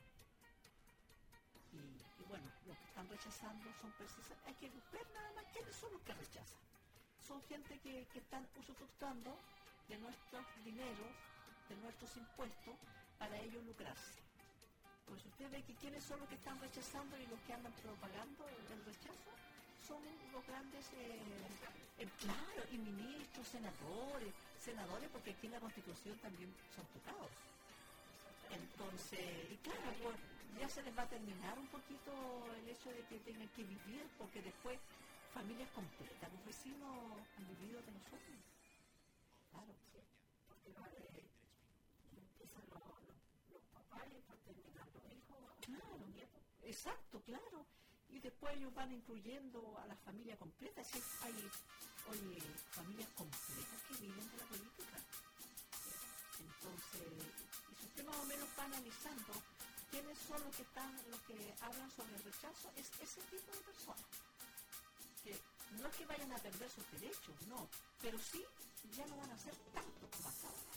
Y, y bueno, los que están rechazando son precisamente, hay que ver nada más quiénes son los que rechazan. Son gente que, que están usufructando de nuestros dineros, de nuestros impuestos, para ellos lucrarse. Pues usted ve que quiénes son los que están rechazando y los que andan propagando el rechazo, son los grandes, eh, eh, claro, y ministros, senadores, senadores, porque aquí en la Constitución también son tocados. Entonces, y claro, pues ya se les va a terminar un poquito el hecho de que tengan que vivir, porque después familias completas, los vecinos han vivido de nosotros. Claro, porque vale, empiezan los, los, los papás y después terminan los hijos, claro, los nietos. Exacto, claro. Y después ellos van incluyendo a la familia completa. Así hay, oye, familias completas que viven de la política. Entonces, y si usted más o menos va analizando quiénes son los que están, los que hablan sobre el rechazo, es ese tipo de personas. Que no es que vayan a perder sus derechos, no, pero sí ya no van a ser tanto como hasta ahora.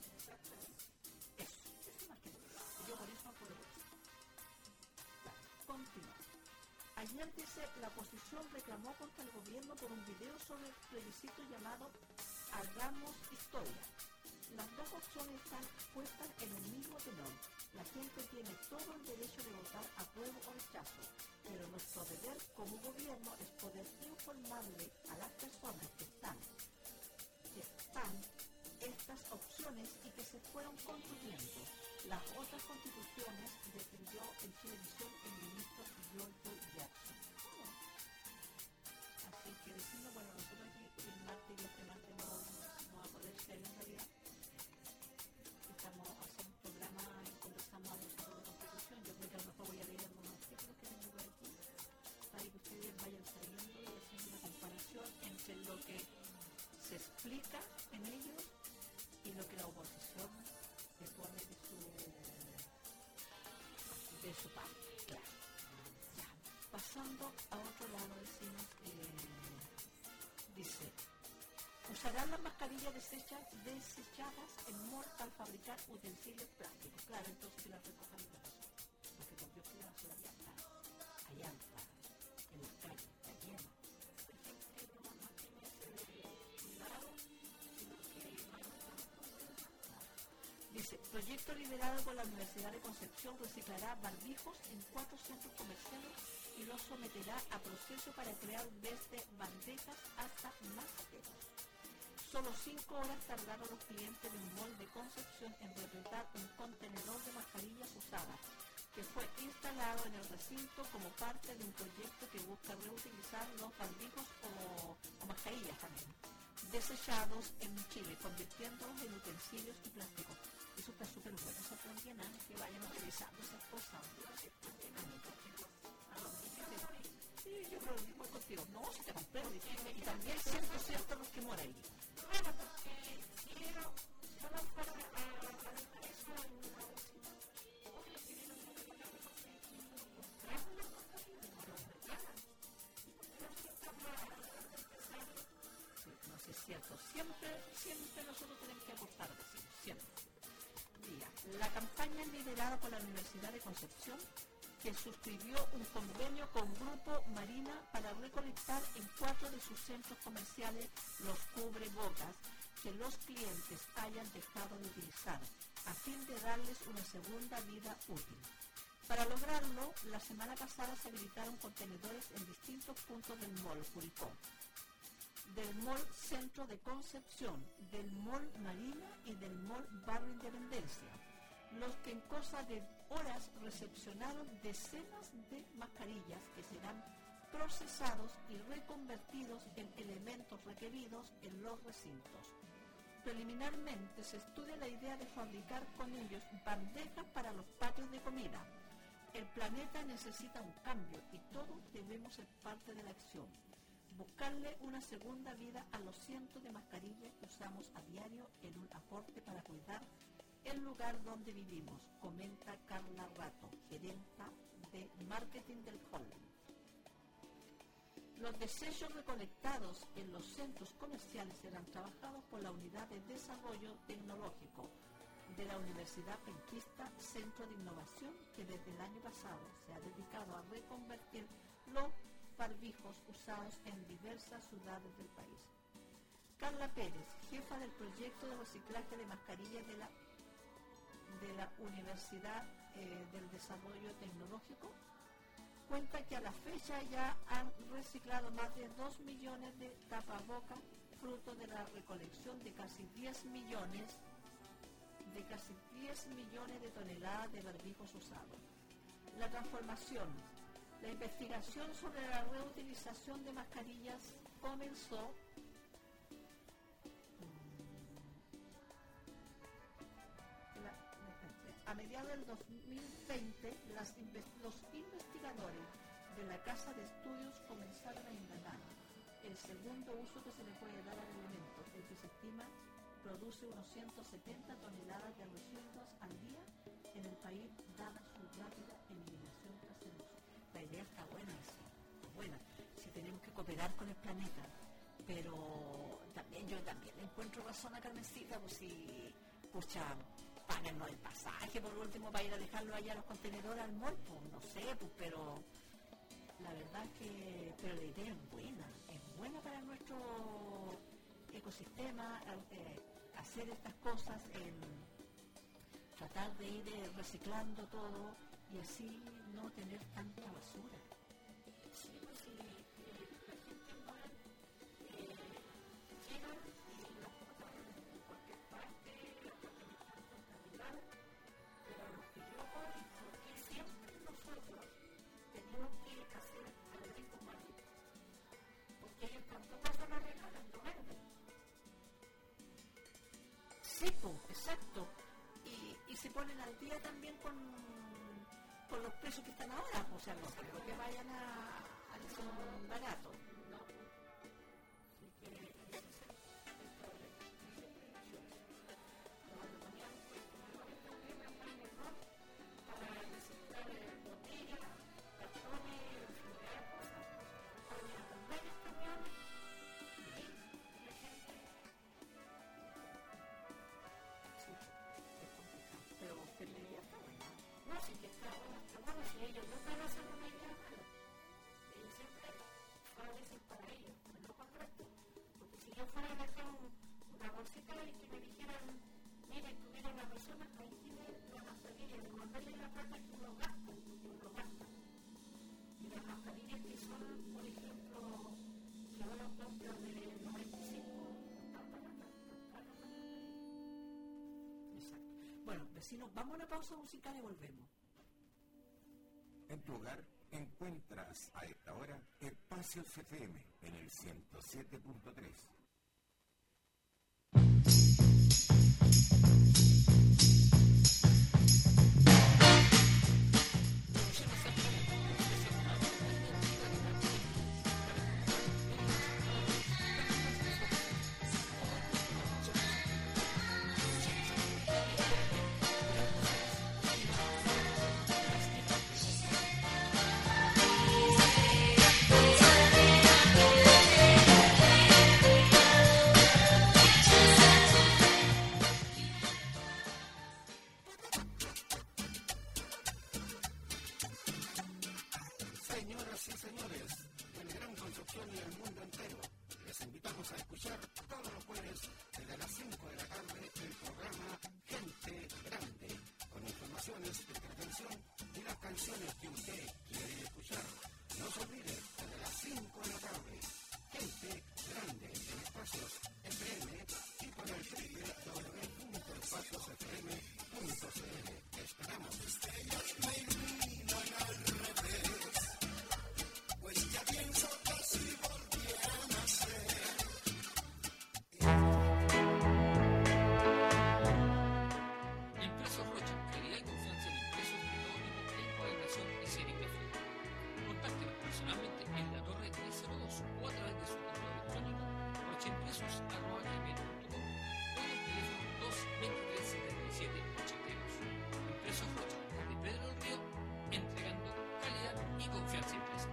Eso, eso es más que nada. Yo por eso apoyo eso. Claro, continuamos. Ayer, dice, la oposición reclamó contra el gobierno por un video sobre el plebiscito llamado Hagamos Historia. Las dos opciones están puestas en el mismo tenor. La gente tiene todo el derecho de votar apruebo o rechazo, pero nuestro deber como gobierno es poder informarle a las personas que están, que están estas opciones y que se fueron construyendo. Las otras constituciones defendió en televisión el ministro George Jackson. Oh. Así que decimos, bueno, nosotros aquí el martes y este martes no vamos a poder ser en realidad. Estamos haciendo un programa y conversamos a sobre la constitución. Yo creo que a lo mejor voy a leer algunos artículos que tengo por aquí para que ustedes vayan saliendo y haciendo una comparación entre lo que se explica en ellos y lo que la oposición le pone de su de su parte, claro. Ya. Pasando a otro lado, decimos, eh, dice, usarán las mascarillas desechas, desechadas en mall al fabricar utensilios plásticos. Claro, entonces que las recojan en la basura. Porque con biopsia la basura ya está. Allá está. En las calles, está llena. Dice, proyecto liderado por la Universidad de Concepción reciclará barbijos en cuatro centros comerciales y los someterá a proceso para crear desde bandejas hasta maceteros. Solo cinco horas tardaron los clientes de un mall de Concepción en repletar un contenedor de mascarillas usadas, que fue instalado instalado en el recinto como parte de un proyecto que busca reutilizar los barbijos o, o mascarillas también, desechados en Chile, convirtiéndolos en utensilios y plásticos. Eso está súper bueno, eso también, ¿eh? Que vayan utilizando esas cosas. Sí, yo creo que voy contigo. No, si te comprende. Y también siento cierto los que moran ahí. Bueno, porque quiero solo para eso no sé, es cierto. Siempre, siempre nosotros tenemos que apostar, decimos, siempre. Mira, la campaña es liderada por la Universidad de Concepción, que suscribió un convenio con Grupo Marina para recolectar en cuatro de sus centros comerciales los cubrebocas que los clientes hayan dejado de utilizar, a fin de darles una segunda vida útil. Para lograrlo, la semana pasada se habilitaron contenedores en distintos puntos del mall Curicó, del mall Centro de Concepción, del mall Marina y del mall Barrio Independencia, los que en cosa de horas recepcionaron decenas de mascarillas que serán procesados y reconvertidos en elementos requeridos en los recintos. Preliminarmente se estudia la idea de fabricar con ellos bandejas para los patios de comida. El planeta necesita un cambio y todos debemos ser parte de la acción. Buscarle una segunda vida a los cientos de mascarillas que usamos a diario en un aporte para cuidar el lugar donde vivimos, comenta Carla Rato, gerenta de marketing del Holland. Los desechos recolectados en los centros comerciales serán trabajados por la Unidad de Desarrollo Tecnológico de la Universidad Penquista, Centro de Innovación, que desde el año pasado se ha dedicado a reconvertir los barbijos usados en diversas ciudades del país. Carla Pérez, jefa del proyecto de reciclaje de mascarillas de la de la Universidad eh, del Desarrollo Tecnológico, cuenta que a la fecha ya han reciclado más de dos millones de tapabocas, fruto de la recolección de casi diez millones de casi diez millones de toneladas de barbijos usados. La transformación, la investigación sobre la reutilización de mascarillas comenzó a mediados del dos mil veinte. Las inve- los investigadores de la Casa de Estudios comenzaron a indagar el segundo uso que se le puede dar al elemento, el que se estima produce unos ciento setenta toneladas de residuos al día en el país, dada su rápida eliminación tras el uso. La idea está buena, sí, buena, si tenemos que cooperar con el planeta, pero también yo también le encuentro razón a Carmencita, pues si, pucha, páganos el pasaje por último para ir a dejarlo allá a los contenedores al mall, pues no sé, pues, pero la verdad que, pero la idea es buena, es buena para nuestro ecosistema, eh, hacer estas cosas, en tratar de ir eh, reciclando todo y así no tener tanta basura. sí, pues sí, eh, la gente igual eh, llega y las botas en cualquier parte, las botas están contaminadas, pero lo que yo voy, porque siempre nosotros tenemos que hacer algo como así, porque ellos tampoco se lo regalan, lo venden. Sí, pues, exacto. Y, y se ponen al día también con, con los precios que están ahora, o sea, no creo que vayan a, a que son baratos. No. Así que ese es el problema. Cuando poníamos contenedores también acá en el norte para reciclar botellas, cartones, infinidad de cosas, ponían con varios camiones y la gente. Sí, es complicado. Pero, pero la idea está buena. No, sí que está bueno, está bueno, si ellos no están haciendo una idea mala. Ellos siempre favorecen para ellos, no es lo correcto. Porque si yo fuera a dejar un- una bolsita y que me dijeran, mire, tuviera una persona, ahí tiene la mascarilla, de mandarle la plata que uno gasta, que uno gasta. Y las mascarillas que son, por ejemplo, que uno compra de noventa y cinco, están baratas, están caras las mascarillas. Exacto. Bueno, vecinos, vamos a una pausa musical y volvemos. en tu hogar, encuentras a esta hora Espacios F M en el ciento siete punto tres. Señoras y señores, del Gran Concepción y el mundo entero, les invitamos a escuchar todos los jueves desde las cinco de la tarde el programa Gente Grande, con informaciones, entretención y las canciones que usted quiere escuchar. No se olvide, desde las cinco de la tarde, Gente Grande en Espacios F M y por el doble u doble u doble u punto espacios f m punto c l. Esperamos. Estrellas me iluminan al revés, pues ya pienso que si volviera a nacer. Impresos Rocha, calidad y confianza en impresos de todo tipo, encuadernación y serigrafía. Contáctenos personalmente en la Torre trescientos dos o a través de su correo electrónico rochaimpresos arroba gmail punto com o en el teléfono dos veintitrés setenta y siete ochenta y dos. Impresos Rocha, de Pedro del Río, entregando calidad y confianza impresa.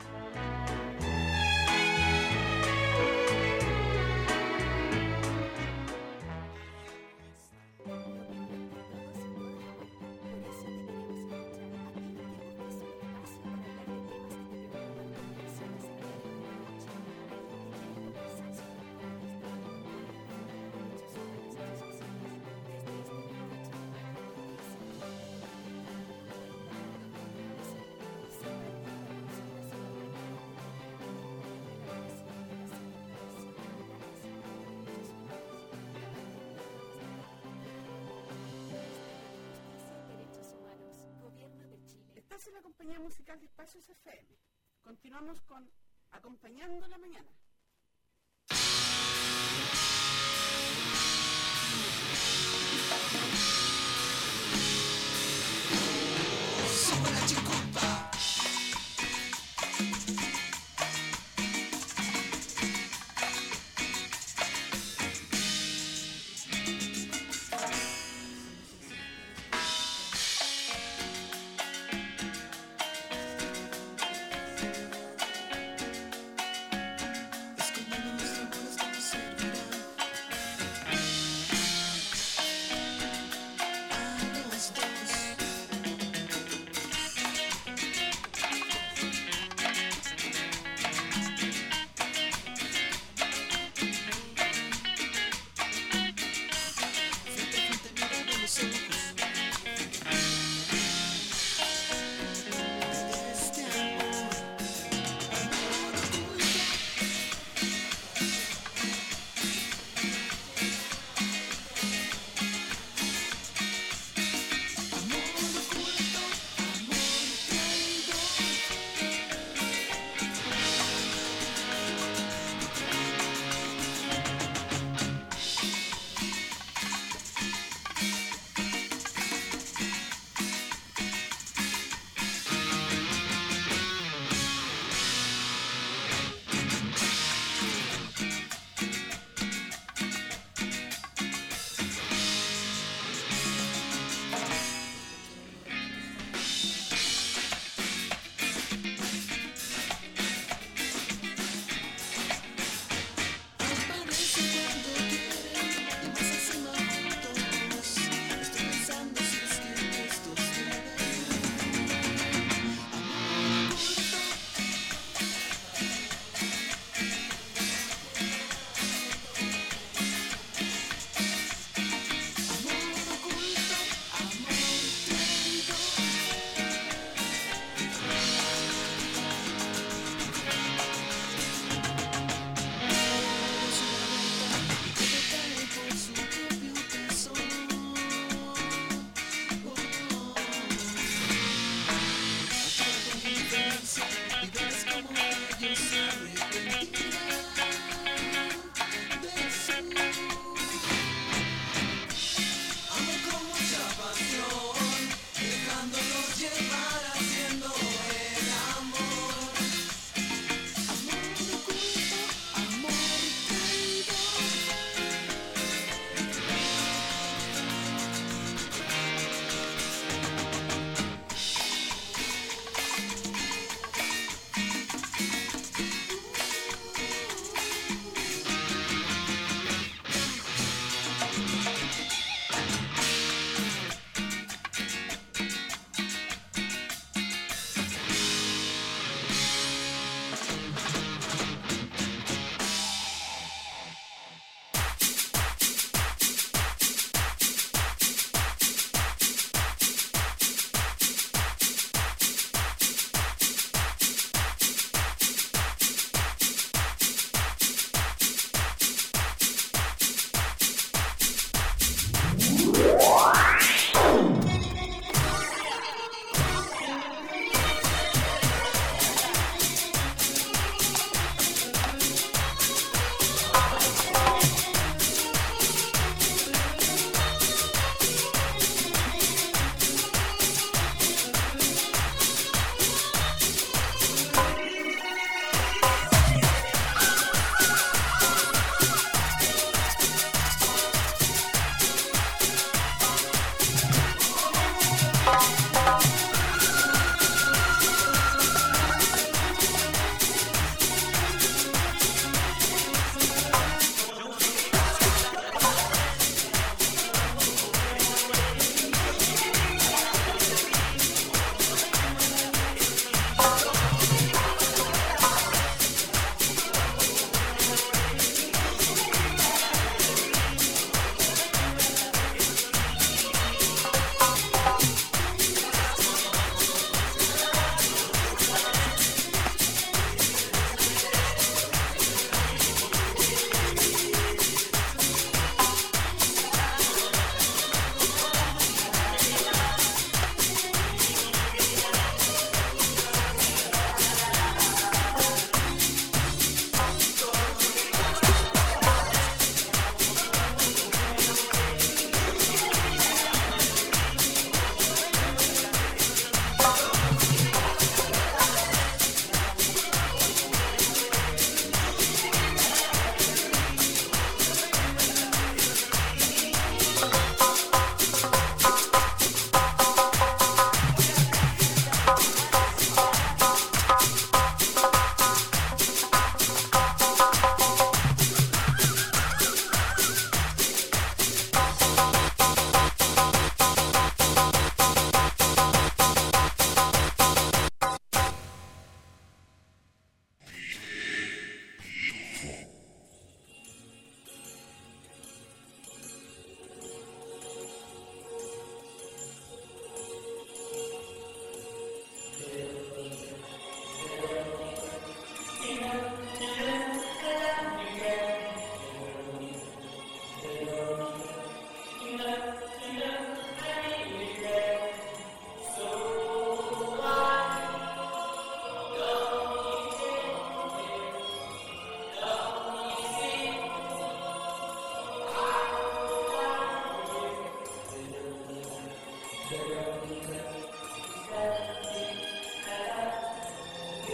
Estás en la compañía musical de Espacios F M. Continuamos con Acompañando la Mañana.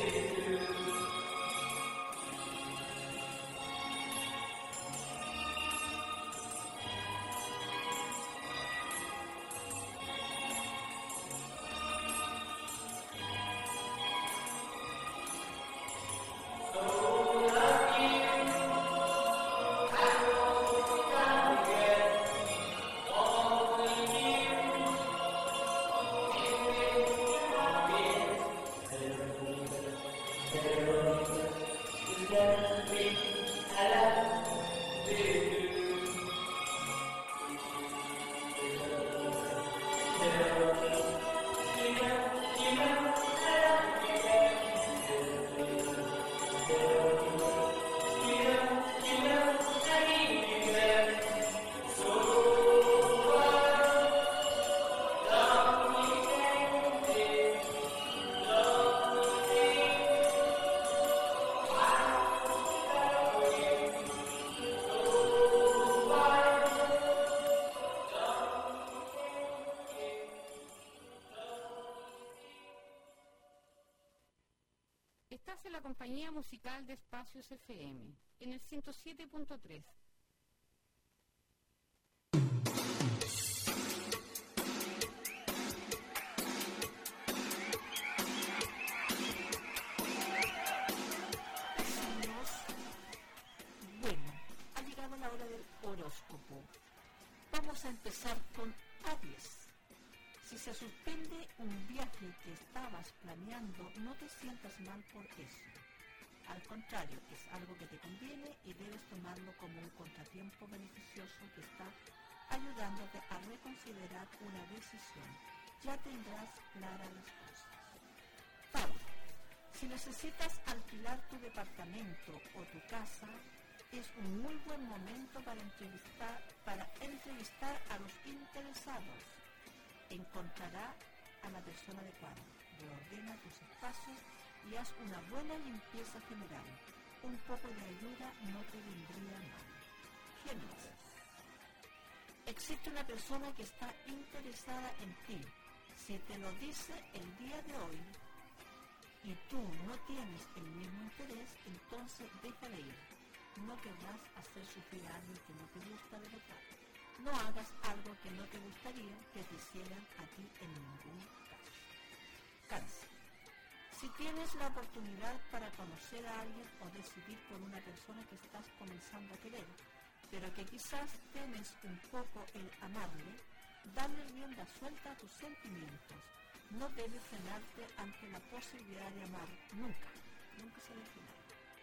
Estás en la compañía musical de Espacios F M, en el ciento siete punto tres. Bueno, ha llegado la hora del horóscopo. Vamos a empezar con Aries. Si se suspende un viaje que estabas planeando, no te sientas mal por eso. Al contrario, es algo que te conviene y debes tomarlo como un contratiempo beneficioso que está ayudándote a reconsiderar una decisión. Ya tendrás claras las cosas. Tauro, si necesitas alquilar tu departamento o tu casa, es un muy buen momento para entrevistar, para entrevistar a los interesados. Encontrará a la persona adecuada, reordena tus espacios y haz una buena limpieza general. Un poco de ayuda no te vendría mal. Géminis. Existe una persona que está interesada en ti. Si te lo dice el día de hoy y tú no tienes el mismo interés, entonces déjale ir. No querrás hacer sufrir a alguien que no te gusta de verdad. No hagas algo que no te gustaría que te hicieran a ti en ningún caso. Cáncer. Si tienes la oportunidad para conocer a alguien o decidir por una persona que estás comenzando a querer, pero que quizás temes un poco el amarle, dale rienda suelta a tus sentimientos. No debes frenarte ante la posibilidad de amar nunca. Nunca se debe frenar.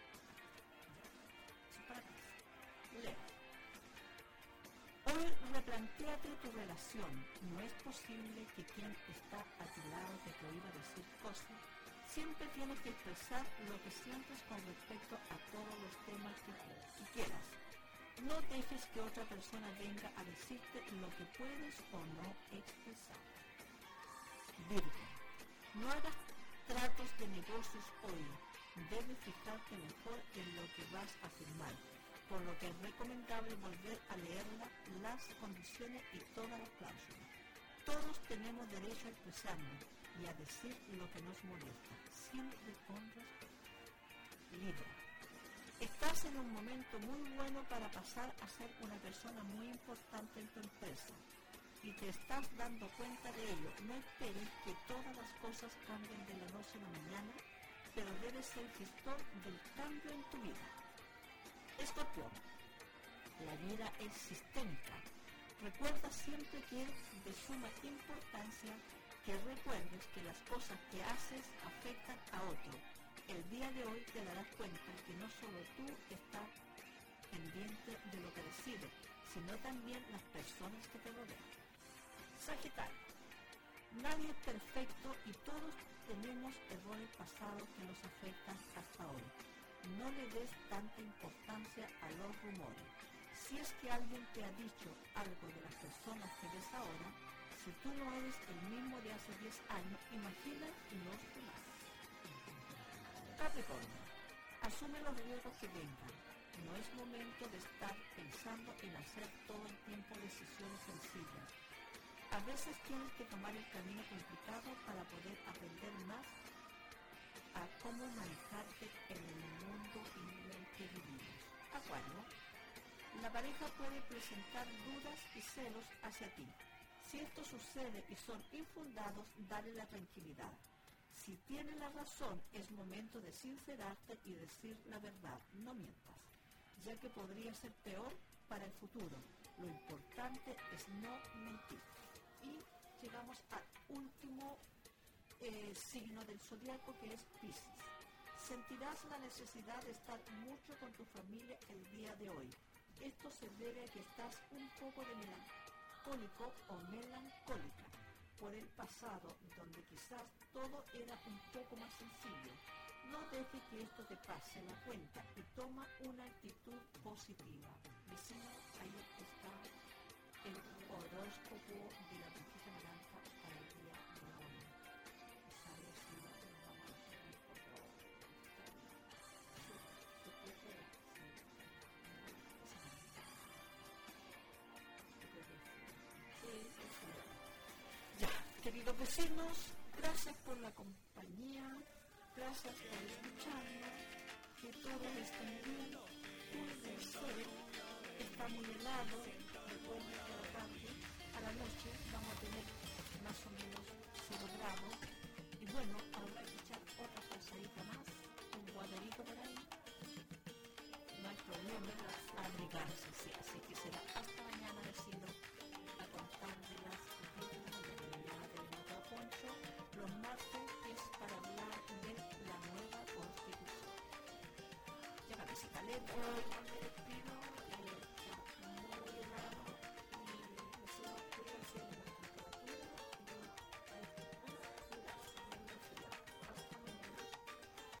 Eso para ti. Leo. Hoy replantéate tu relación. No es posible que quien está a tu lado te prohíba decir cosas. Siempre tienes que expresar lo que sientes con respecto a todos los temas que, que quieras. No dejes que otra persona venga a decirte lo que puedes o no expresar. Virgo, no hagas tratos de negocios hoy. Debes fijarte mejor en lo que vas a firmar, por lo que es recomendable volver a leerla, las condiciones y todas las cláusulas. Todos tenemos derecho a expresarnos y a decir lo que nos molesta, siempre con respeto. Libra. Estás en un momento muy bueno para pasar a ser una persona muy importante en tu empresa y te estás dando cuenta de ello. No esperes que todas las cosas cambien de la noche a la mañana, pero debes ser gestor del cambio en tu vida. Escorpión. La vida es sistémica. Recuerda siempre que es de suma importancia que recuerdes que las cosas que haces afectan a otro. El día de hoy te darás cuenta que no solo tú estás pendiente de lo que decides, sino también las personas que te rodean. Sagitario. Nadie es perfecto y todos tenemos errores pasados que nos afectan hasta hoy. No le des tanta importancia a los rumores. Si es que alguien te ha dicho algo de las personas que ves ahora, si tú no eres el mismo de hace diez años, imagina los demás. Capricornio, asume los riesgos que vengan. No es momento de estar pensando en hacer todo el tiempo decisiones sencillas. A veces tienes que tomar el camino complicado para poder aprender más a cómo cómo manejarte en el mundo en el que vivimos. Acuario. La pareja puede presentar dudas y celos hacia ti. Si esto sucede y son infundados, dale la tranquilidad. Si tiene la razón, es momento de sincerarte y decir la verdad. No mientas, ya que podría ser peor para el futuro. Lo importante es no mentir. Y llegamos al último eh, signo del zodiaco, que es Piscis. Sentirás la necesidad de estar mucho con tu familia el día de hoy. Esto se debe a que estás un poco de melancólico o melancólica por el pasado, donde quizás todo era un poco más sencillo. No dejes que esto te pase la cuenta y toma una actitud positiva. Vecino, ahí está el horóscopo de la princesa naranja para el día de hoy. ¿Sabes si no nos vamos a hacer por favor? Ya, queridos vecinos, gracias por la compañía, gracias por escucharnos, que todo esté bien, cuídense, está muy helado, después de la tarde, a la noche vamos a tener más o menos cero grados, y bueno, ahora hay que echar otra pasadita más, un guadarito por ahí, no hay problema, abrigarse, sí, así que será hasta mañana, vecinos, a contar de las diez de la mañana tenemos otro poncho, los martes es para hablar de la nueva constitución. Ya la visita lenta.